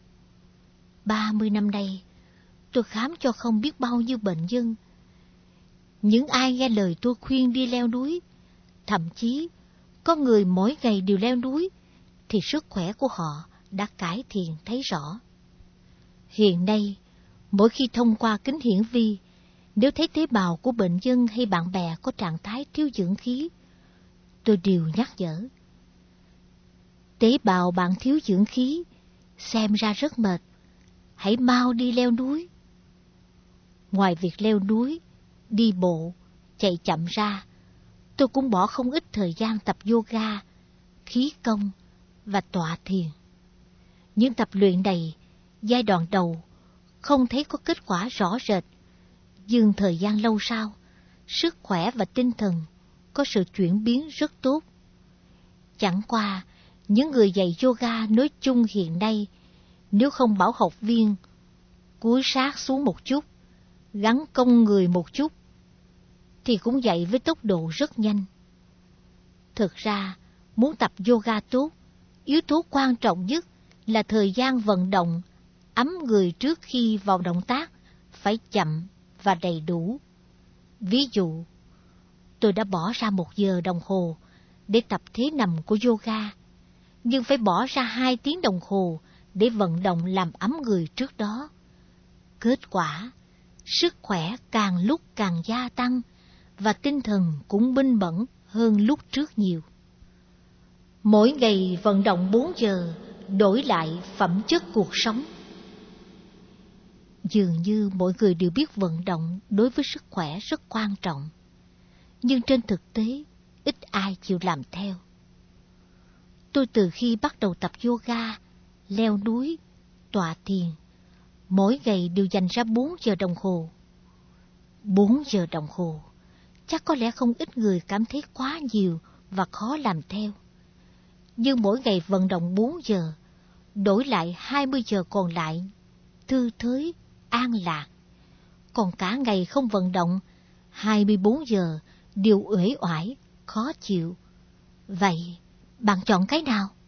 Speaker 1: Ba mươi năm nay, tôi khám cho không biết bao nhiêu bệnh nhân. Những ai nghe lời tôi khuyên đi leo núi, thậm chí có người mỗi ngày đều leo núi, thì sức khỏe của họ đã cải thiện thấy rõ. Hiện nay, mỗi khi thông qua kính hiển vi, nếu thấy tế bào của bệnh nhân hay bạn bè có trạng thái thiếu dưỡng khí, tôi đều nhắc nhở. Tế bào bạn thiếu dưỡng khí, xem ra rất mệt, hãy mau đi leo núi. Ngoài việc leo núi, đi bộ, chạy chậm ra, tôi cũng bỏ không ít thời gian tập yoga, khí công và tọa thiền. Những tập luyện này, giai đoạn đầu, không thấy có kết quả rõ rệt, nhưng thời gian lâu sau, sức khỏe và tinh thần có sự chuyển biến rất tốt. Chẳng qua, những người dạy yoga nói chung hiện nay, nếu không bảo học viên cúi sát xuống một chút, gắn cong người một chút, thì cũng dạy với tốc độ rất nhanh. Thực ra, muốn tập yoga tốt, yếu tố quan trọng nhất là thời gian vận động, ấm người trước khi vào động tác, phải chậm và đầy đủ. Ví dụ, tôi đã bỏ ra một giờ đồng hồ để tập thế nằm của yoga, nhưng phải bỏ ra hai tiếng đồng hồ để vận động làm ấm người trước đó. Kết quả, sức khỏe càng lúc càng gia tăng và tinh thần cũng minh mẫn hơn lúc trước nhiều. Mỗi ngày vận động bốn giờ, đổi lại phẩm chất cuộc sống. Dường như mọi người đều biết vận động đối với sức khỏe rất quan trọng, nhưng trên thực tế ít ai chịu làm theo. Tôi từ khi bắt đầu tập yoga, leo núi, tọa thiền, mỗi ngày đều dành ra bốn giờ đồng hồ. Bốn giờ đồng hồ, chắc có lẽ không ít người cảm thấy quá nhiều và khó làm theo. Nhưng mỗi ngày vận động bốn giờ, đổi lại hai mươi giờ còn lại thư thới, an lạc. Còn cả ngày không vận động, hai mươi bốn giờ đều uể oải, khó chịu. Vậy, bạn chọn cái nào?